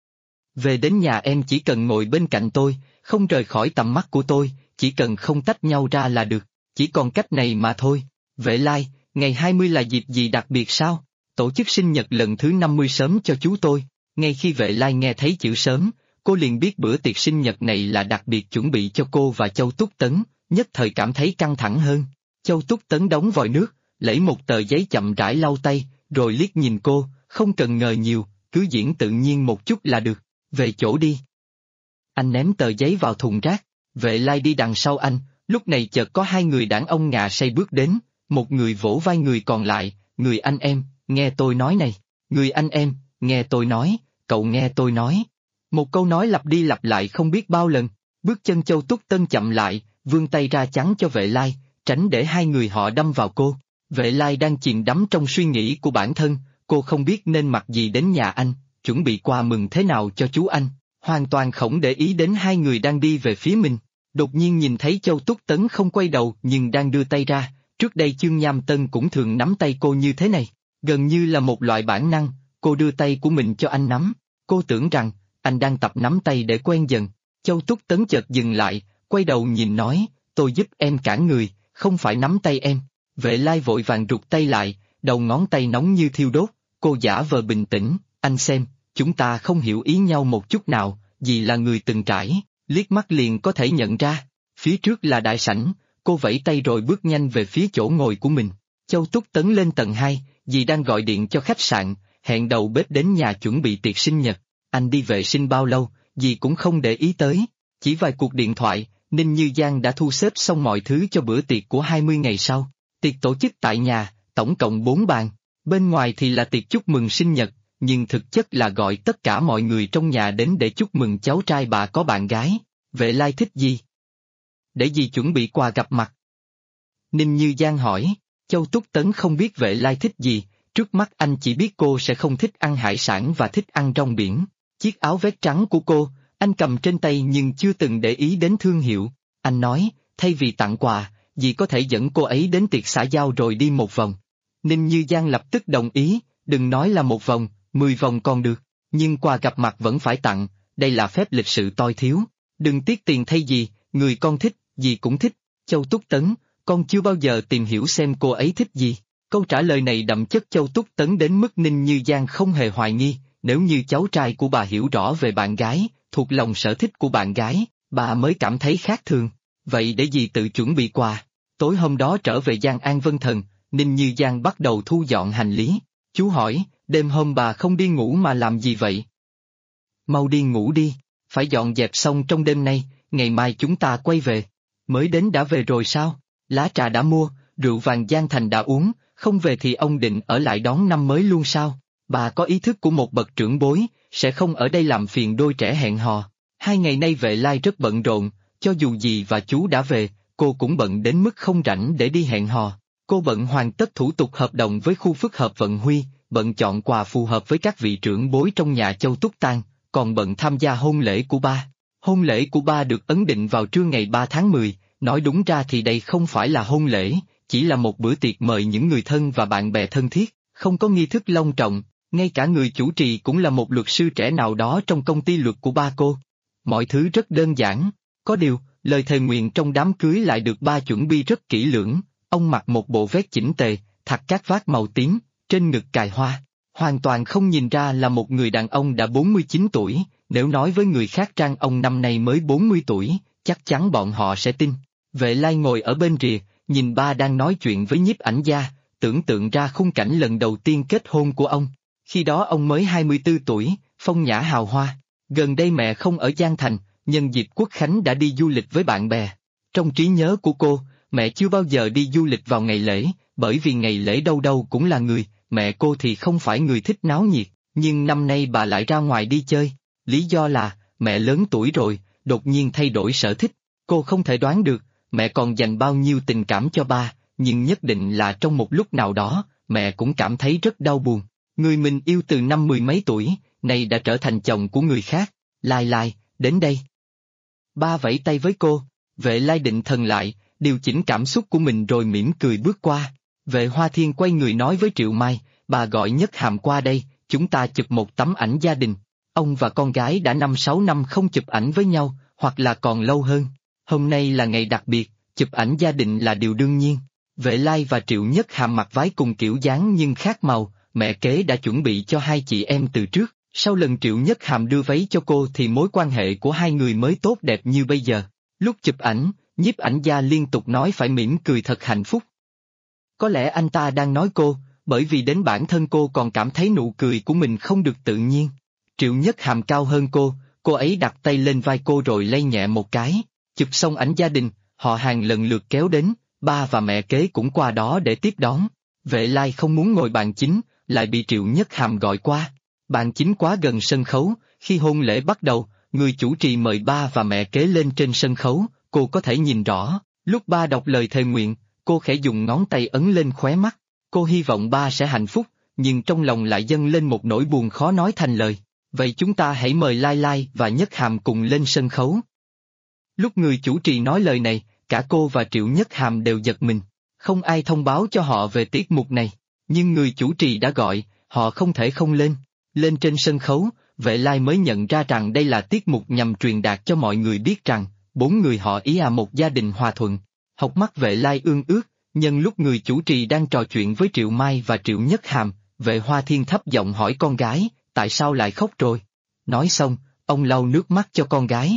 Về đến nhà em chỉ cần ngồi bên cạnh tôi, không rời khỏi tầm mắt của tôi, chỉ cần không tách nhau ra là được, chỉ còn cách này mà thôi. Vệ Lai, ngày 20 là dịp gì đặc biệt sao? Tổ chức sinh nhật lần thứ 50 sớm cho chú tôi. Ngay khi Vệ Lai nghe thấy chữ sớm, cô liền biết bữa tiệc sinh nhật này là đặc biệt chuẩn bị cho cô và Châu Túc Tấn, nhất thời cảm thấy căng thẳng hơn. Châu Túc Tấn đóng vòi nước, lấy một tờ giấy chậm rãi lau tay, rồi liếc nhìn cô, không cần ngờ nhiều, cứ diễn tự nhiên một chút là được, về chỗ đi. Anh ném tờ giấy vào thùng rác, Vệ Lai đi đằng sau anh, lúc này chợt có hai người đàn ông ngà say bước đến, một người vỗ vai người còn lại, người anh em, nghe tôi nói này, người anh em, nghe tôi nói, cậu nghe tôi nói. Một câu nói lặp đi lặp lại không biết bao lần, bước chân Châu Túc Tấn chậm lại, vươn tay ra chắn cho Vệ Lai, tránh để hai người họ đâm vào cô. Vệ Lai đang chìm đắm trong suy nghĩ của bản thân, cô không biết nên mặc gì đến nhà anh, chuẩn bị quà mừng thế nào cho chú anh, hoàn toàn không để ý đến hai người đang đi về phía mình. Đột nhiên nhìn thấy Châu Túc Tấn không quay đầu nhưng đang đưa tay ra, trước đây Chương Nham Tân cũng thường nắm tay cô như thế này, gần như là một loại bản năng, cô đưa tay của mình cho anh nắm, cô tưởng rằng, anh đang tập nắm tay để quen dần. Châu Túc Tấn chợt dừng lại, quay đầu nhìn nói, tôi giúp em cản người, không phải nắm tay em. Vệ Lai vội vàng rụt tay lại, đầu ngón tay nóng như thiêu đốt, cô giả vờ bình tĩnh, anh xem, chúng ta không hiểu ý nhau một chút nào, vì là người từng trải, liếc mắt liền có thể nhận ra. Phía trước là đại sảnh, cô vẫy tay rồi bước nhanh về phía chỗ ngồi của mình. Châu Túc Tấn lên tầng 2, dì đang gọi điện cho khách sạn, hẹn đầu bếp đến nhà chuẩn bị tiệc sinh nhật. Anh đi vệ sinh bao lâu, dì cũng không để ý tới. Chỉ vài cuộc điện thoại, Ninh Như Giang đã thu xếp xong mọi thứ cho bữa tiệc của 20 ngày sau. Tiệc tổ chức tại nhà, tổng cộng 4 bàn. Bên ngoài thì là tiệc chúc mừng sinh nhật, nhưng thực chất là gọi tất cả mọi người trong nhà đến để chúc mừng cháu trai bà có bạn gái. Vệ Lai thích gì? Để dì chuẩn bị quà gặp mặt. Ninh Như Giang hỏi, Châu Túc Tấn không biết Vệ Lai thích gì, trước mắt anh chỉ biết cô sẽ không thích ăn hải sản và thích ăn rong biển. Chiếc áo vest trắng của cô, anh cầm trên tay nhưng chưa từng để ý đến thương hiệu. Anh nói, thay vì tặng quà, dì có thể dẫn cô ấy đến tiệc xã giao rồi đi một vòng. Ninh Như Giang lập tức đồng ý, đừng nói là một vòng, 10 vòng còn được, nhưng quà gặp mặt vẫn phải tặng, đây là phép lịch sự tôi thiếu. Đừng tiếc tiền thay dì, người con thích, dì cũng thích. Châu Túc Tấn, con chưa bao giờ tìm hiểu xem cô ấy thích gì. Câu trả lời này đậm chất Châu Túc Tấn đến mức Ninh Như Giang không hề hoài nghi, nếu như cháu trai của bà hiểu rõ về bạn gái, thuộc lòng sở thích của bạn gái, bà mới cảm thấy khác thường. Vậy để dì tự chuẩn bị quà. Tối hôm đó trở về Giang An Vân Thần, Ninh Như Giang bắt đầu thu dọn hành lý. Chú hỏi, đêm hôm bà không đi ngủ mà làm gì vậy? Mau đi ngủ đi, phải dọn dẹp xong trong đêm nay, ngày mai chúng ta quay về. Mới đến đã về rồi sao? Lá trà đã mua, rượu vàng Giang Thành đã uống, không về thì ông định ở lại đón năm mới luôn sao? Bà có ý thức của một bậc trưởng bối, sẽ không ở đây làm phiền đôi trẻ hẹn hò. 2 ngày nay Vệ Lai rất bận rộn, cho dù dì và chú đã về, cô cũng bận đến mức không rảnh để đi hẹn hò. Cô bận hoàn tất thủ tục hợp đồng với khu phức hợp Vận Huy, bận chọn quà phù hợp với các vị trưởng bối trong nhà Châu Túc Tang, còn bận tham gia hôn lễ của ba. Hôn lễ của ba được ấn định vào trưa ngày 3 tháng 10, nói đúng ra thì đây không phải là hôn lễ, chỉ là một bữa tiệc mời những người thân và bạn bè thân thiết, không có nghi thức long trọng, ngay cả người chủ trì cũng là một luật sư trẻ nào đó trong công ty luật của ba cô. Mọi thứ rất đơn giản, có điều, lời thề nguyện trong đám cưới lại được ba chuẩn bị rất kỹ lưỡng. Ông mặc một bộ vest chỉnh tề, thắt cát vát màu tím, trên ngực cài hoa, hoàn toàn không nhìn ra là một người đàn ông đã 49 tuổi, nếu nói với người khác rằng ông năm nay mới 40 tuổi, chắc chắn bọn họ sẽ tin. Vệ Lai ngồi ở bên rìa, nhìn ba đang nói chuyện với nhiếp ảnh gia, tưởng tượng ra khung cảnh lần đầu tiên kết hôn của ông. Khi đó ông mới 24 tuổi, phong nhã hào hoa. Gần đây mẹ không ở Giang Thành, nhân dịp Quốc Khánh đã đi du lịch với bạn bè. Trong trí nhớ của cô, mẹ chưa bao giờ đi du lịch vào ngày lễ, bởi vì ngày lễ đâu đâu cũng là người, mẹ cô thì không phải người thích náo nhiệt, nhưng năm nay bà lại ra ngoài đi chơi. Lý do là, mẹ lớn tuổi rồi, đột nhiên thay đổi sở thích. Cô không thể đoán được, mẹ còn dành bao nhiêu tình cảm cho ba, nhưng nhất định là trong một lúc nào đó, mẹ cũng cảm thấy rất đau buồn. Người mình yêu từ năm mười mấy tuổi, nay đã trở thành chồng của người khác. Lai Lai, đến đây. Ba vẫy tay với cô, Vệ Lai định thần lại, điều chỉnh cảm xúc của mình rồi mỉm cười bước qua. Vệ Hoa Thiên quay người nói với Triệu Mai, bà gọi Nhất Hàm qua đây, chúng ta chụp một tấm ảnh gia đình. Ông và con gái đã 5-6 năm không chụp ảnh với nhau, hoặc là còn lâu hơn. Hôm nay là ngày đặc biệt, chụp ảnh gia đình là điều đương nhiên. Vệ Lai và Triệu Nhất Hàm mặc váy cùng kiểu dáng nhưng khác màu, mẹ kế đã chuẩn bị cho hai chị em từ trước. Sau lần Triệu Nhất Hàm đưa váy cho cô thì mối quan hệ của hai người mới tốt đẹp như bây giờ. Lúc chụp ảnh, nhiếp ảnh gia liên tục nói phải mỉm cười thật hạnh phúc. Có lẽ anh ta đang nói cô, bởi vì đến bản thân cô còn cảm thấy nụ cười của mình không được tự nhiên. Triệu Nhất Hàm cao hơn cô ấy đặt tay lên vai cô rồi lay nhẹ một cái. Chụp xong ảnh gia đình, họ hàng lần lượt kéo đến, ba và mẹ kế cũng qua đó để tiếp đón. Vệ Lai không muốn ngồi bàn chính, lại bị Triệu Nhất Hàm gọi qua. Bàn chính quá gần sân khấu, khi hôn lễ bắt đầu, người chủ trì mời ba và mẹ kế lên trên sân khấu, cô có thể nhìn rõ. Lúc ba đọc lời thề nguyện, cô khẽ dùng ngón tay ấn lên khóe mắt. Cô hy vọng ba sẽ hạnh phúc, nhưng trong lòng lại dâng lên một nỗi buồn khó nói thành lời. Vậy chúng ta hãy mời Lai Lai và Nhất Hàm cùng lên sân khấu. Lúc người chủ trì nói lời này, cả cô và Triệu Nhất Hàm đều giật mình. Không ai thông báo cho họ về tiết mục này, nhưng người chủ trì đã gọi, họ không thể không lên. Lên trên sân khấu, Vệ Lai mới nhận ra rằng đây là tiết mục nhằm truyền đạt cho mọi người biết rằng, bốn người họ ý một gia đình hòa thuận. Hốc mắt Vệ Lai ương ướt, nhân lúc người chủ trì đang trò chuyện với Triệu Mai và Triệu Nhất Hàm, Vệ Hoa Thiên thấp giọng hỏi con gái, tại sao lại khóc rồi? Nói xong, ông lau nước mắt cho con gái.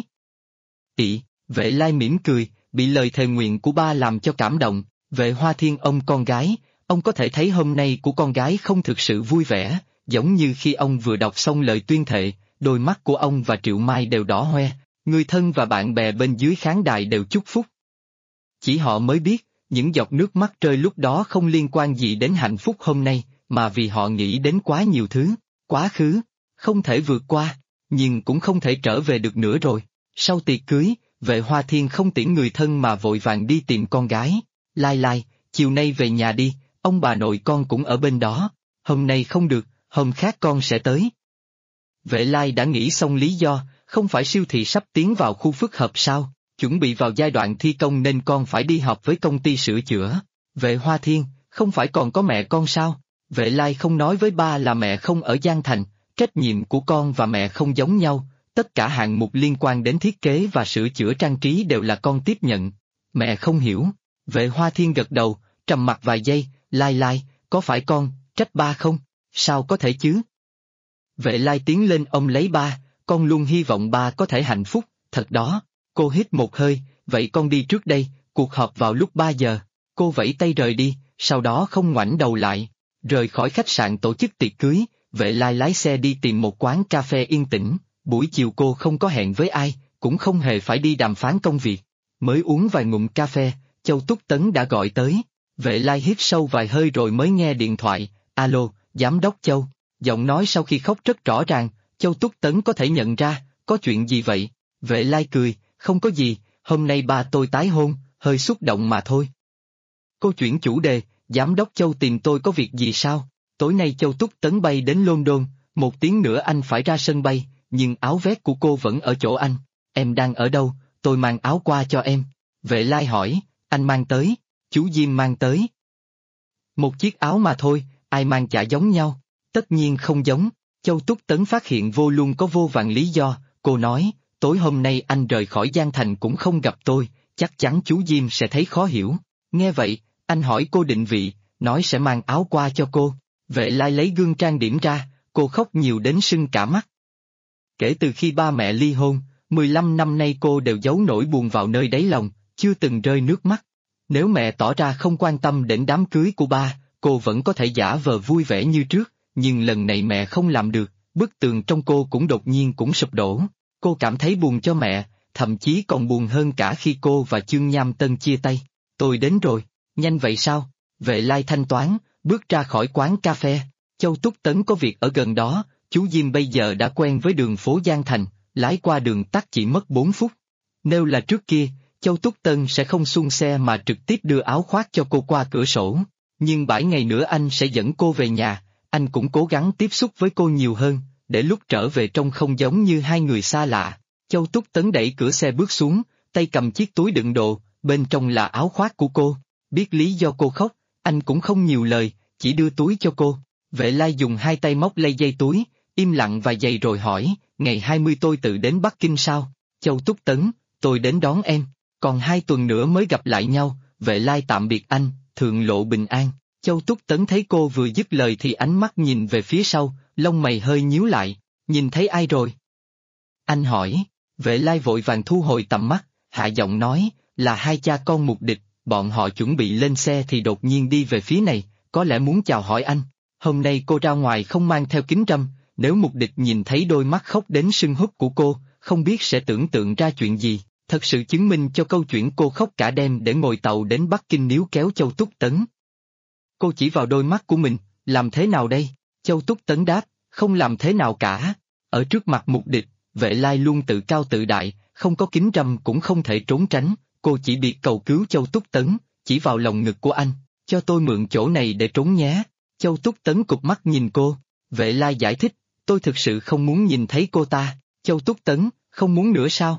Vệ Lai mỉm cười, bị lời thề nguyện của ba làm cho cảm động. Vệ Hoa Thiên ôm con gái, ông có thể thấy hôm nay của con gái không thực sự vui vẻ, giống như khi ông vừa đọc xong lời tuyên thệ, đôi mắt của ông và Triệu Mai đều đỏ hoe, người thân và bạn bè bên dưới khán đài đều chúc phúc. Chỉ họ mới biết, những giọt nước mắt rơi lúc đó không liên quan gì đến hạnh phúc hôm nay, mà vì họ nghĩ đến quá nhiều thứ, quá khứ, không thể vượt qua, nhưng cũng không thể trở về được nữa rồi. Sau tiệc cưới, Vệ Hoa Thiên không tiễn người thân mà vội vàng đi tìm con gái. Lai Lai, chiều nay về nhà đi, ông bà nội con cũng ở bên đó. Hôm nay không được, hôm khác con sẽ tới. Vệ Lai đã nghĩ xong lý do, không phải siêu thị sắp tiến vào khu phức hợp sao, chuẩn bị vào giai đoạn thi công nên con phải đi họp với công ty sửa chữa. Vệ Hoa Thiên, không phải còn có mẹ con sao? Vệ Lai không nói với ba là mẹ không ở Giang Thành, trách nhiệm của con và mẹ không giống nhau, tất cả hạng mục liên quan đến thiết kế và sửa chữa trang trí đều là con tiếp nhận. Mẹ không hiểu. Vệ Hoa Thiên gật đầu, trầm mặc vài giây, Lai Lai, có phải con trách ba không? Sao có thể chứ? Vệ Lai tiến lên ôm lấy ba, con luôn hy vọng ba có thể hạnh phúc, thật đó. Cô hít một hơi, vậy con đi trước đây, cuộc họp vào lúc 3 giờ. Cô vẫy tay rời đi, sau đó không ngoảnh đầu lại. Rời khỏi khách sạn tổ chức tiệc cưới, Vệ Lai lái xe đi tìm một quán cà phê yên tĩnh. Buổi chiều cô không có hẹn với ai, cũng không hề phải đi đàm phán công việc. Mới uống vài ngụm cà phê, Châu Túc Tấn đã gọi tới. Vệ Lai hít sâu vài hơi rồi mới nghe điện thoại. Alo, Giám đốc Châu. Giọng nói sau khi khóc rất rõ ràng, Châu Túc Tấn có thể nhận ra, có chuyện gì vậy? Vệ Lai cười, không có gì, hôm nay ba tôi tái hôn, hơi xúc động mà thôi. Cô chuyển chủ đề, Giám đốc Châu tìm tôi có việc gì sao? Tối nay Châu Túc Tấn bay đến London, 1 tiếng nữa anh phải ra sân bay, nhưng áo vest của cô vẫn ở chỗ anh. Em đang ở đâu, tôi mang áo qua cho em. Vệ Lai hỏi, anh mang tới, chú Diêm mang tới. Một chiếc áo mà thôi, ai mang chả giống nhau. Tất nhiên không giống. Châu Túc Tấn phát hiện vô luôn có vô vàn lý do, cô nói, tối hôm nay anh rời khỏi Giang Thành cũng không gặp tôi, chắc chắn chú Diêm sẽ thấy khó hiểu. Nghe vậy, anh hỏi cô định vị, nói sẽ mang áo qua cho cô. Vệ Lai lấy gương trang điểm ra, cô khóc nhiều đến sưng cả mắt. Kể từ khi ba mẹ ly hôn, 15 năm nay cô đều giấu nỗi buồn vào nơi đáy lòng, chưa từng rơi nước mắt. Nếu mẹ tỏ ra không quan tâm đến đám cưới của ba, cô vẫn có thể giả vờ vui vẻ như trước, nhưng lần này mẹ không làm được, bức tường trong cô cũng đột nhiên cũng sụp đổ. Cô cảm thấy buồn cho mẹ, thậm chí còn buồn hơn cả khi cô và Chương Nham Tân chia tay. Tôi đến rồi, nhanh vậy sao? Vệ Lai thanh toán, bước ra khỏi quán cà phê. Châu Túc Tấn có việc ở gần đó, chú Diêm bây giờ đã quen với đường phố Giang Thành, lái qua đường tắt chỉ mất 4 phút. Nếu là trước kia, Châu Túc Tấn sẽ không xuông xe mà trực tiếp đưa áo khoác cho cô qua cửa sổ. Nhưng 7 ngày nữa anh sẽ dẫn cô về nhà, anh cũng cố gắng tiếp xúc với cô nhiều hơn, để lúc trở về trông không giống như hai người xa lạ. Châu Túc Tấn đẩy cửa xe bước xuống, tay cầm chiếc túi đựng đồ, bên trong là áo khoác của cô. Biết lý do cô khóc, anh cũng không nhiều lời, chỉ đưa túi cho cô. Vệ Lai dùng hai tay móc lấy dây túi, im lặng vài giây rồi hỏi, ngày 20 tôi tự đến Bắc Kinh sao? Châu Túc Tấn, tôi đến đón em, còn 2 tuần nữa mới gặp lại nhau. Vệ Lai tạm biệt anh, thượng lộ bình an. Châu Túc Tấn thấy cô vừa dứt lời thì ánh mắt nhìn về phía sau, lông mày hơi nhíu lại, nhìn thấy ai rồi? Anh hỏi. Vệ Lai vội vàng thu hồi tầm mắt, hạ giọng nói, là hai cha con Mục Địch, bọn họ chuẩn bị lên xe thì đột nhiên đi về phía này, có lẽ muốn chào hỏi anh. Hôm nay cô ra ngoài không mang theo kính râm, nếu Mục Địch nhìn thấy đôi mắt khóc đến sưng húp của cô, không biết sẽ tưởng tượng ra chuyện gì, thật sự chứng minh cho câu chuyện cô khóc cả đêm để ngồi tàu đến Bắc Kinh níu kéo Châu Túc Tấn. Cô chỉ vào đôi mắt của mình, làm thế nào đây? Châu Túc Tấn đáp, không làm thế nào cả. Ở trước mặt Mục Địch, Vệ Lai luôn tự cao tự đại, không có kính râm cũng không thể trốn tránh, cô chỉ biệt cầu cứu Châu Túc Tấn, chỉ vào lòng ngực của anh, cho tôi mượn chỗ này để trốn nhé. Châu Túc Tấn cụp mắt nhìn cô, Vệ Lai giải thích, tôi thực sự không muốn nhìn thấy cô ta. Châu Túc Tấn, không muốn nữa sao?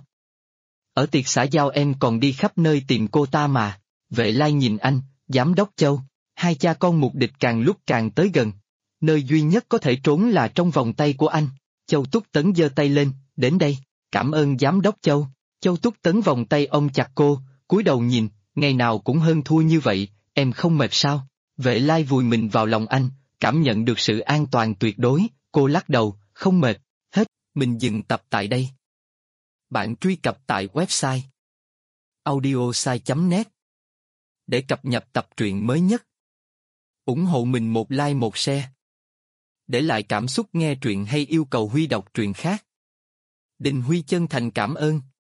Ở tiệc xã giao em còn đi khắp nơi tìm cô ta mà. Vệ Lai nhìn anh, giám đốc Châu, hai cha con Mục Địch càng lúc càng tới gần. Nơi duy nhất có thể trốn là trong vòng tay của anh. Châu Túc Tấn giơ tay lên, đến đây, cảm ơn giám đốc Châu. Châu Túc Tấn vòng tay ôm chặt cô, cúi đầu nhìn, ngày nào cũng hơn thua như vậy, em không mệt sao? Vệ Lai vùi mình vào lòng anh, cảm nhận được sự an toàn tuyệt đối, cô lắc đầu, không mệt, hết, mình dừng tập tại đây. Bạn truy cập tại website audiosai.net để cập nhật tập truyện mới nhất. Ủng hộ mình một like một share. Để lại cảm xúc nghe truyện hay yêu cầu Huy đọc truyện khác. Đình Huy chân thành cảm ơn.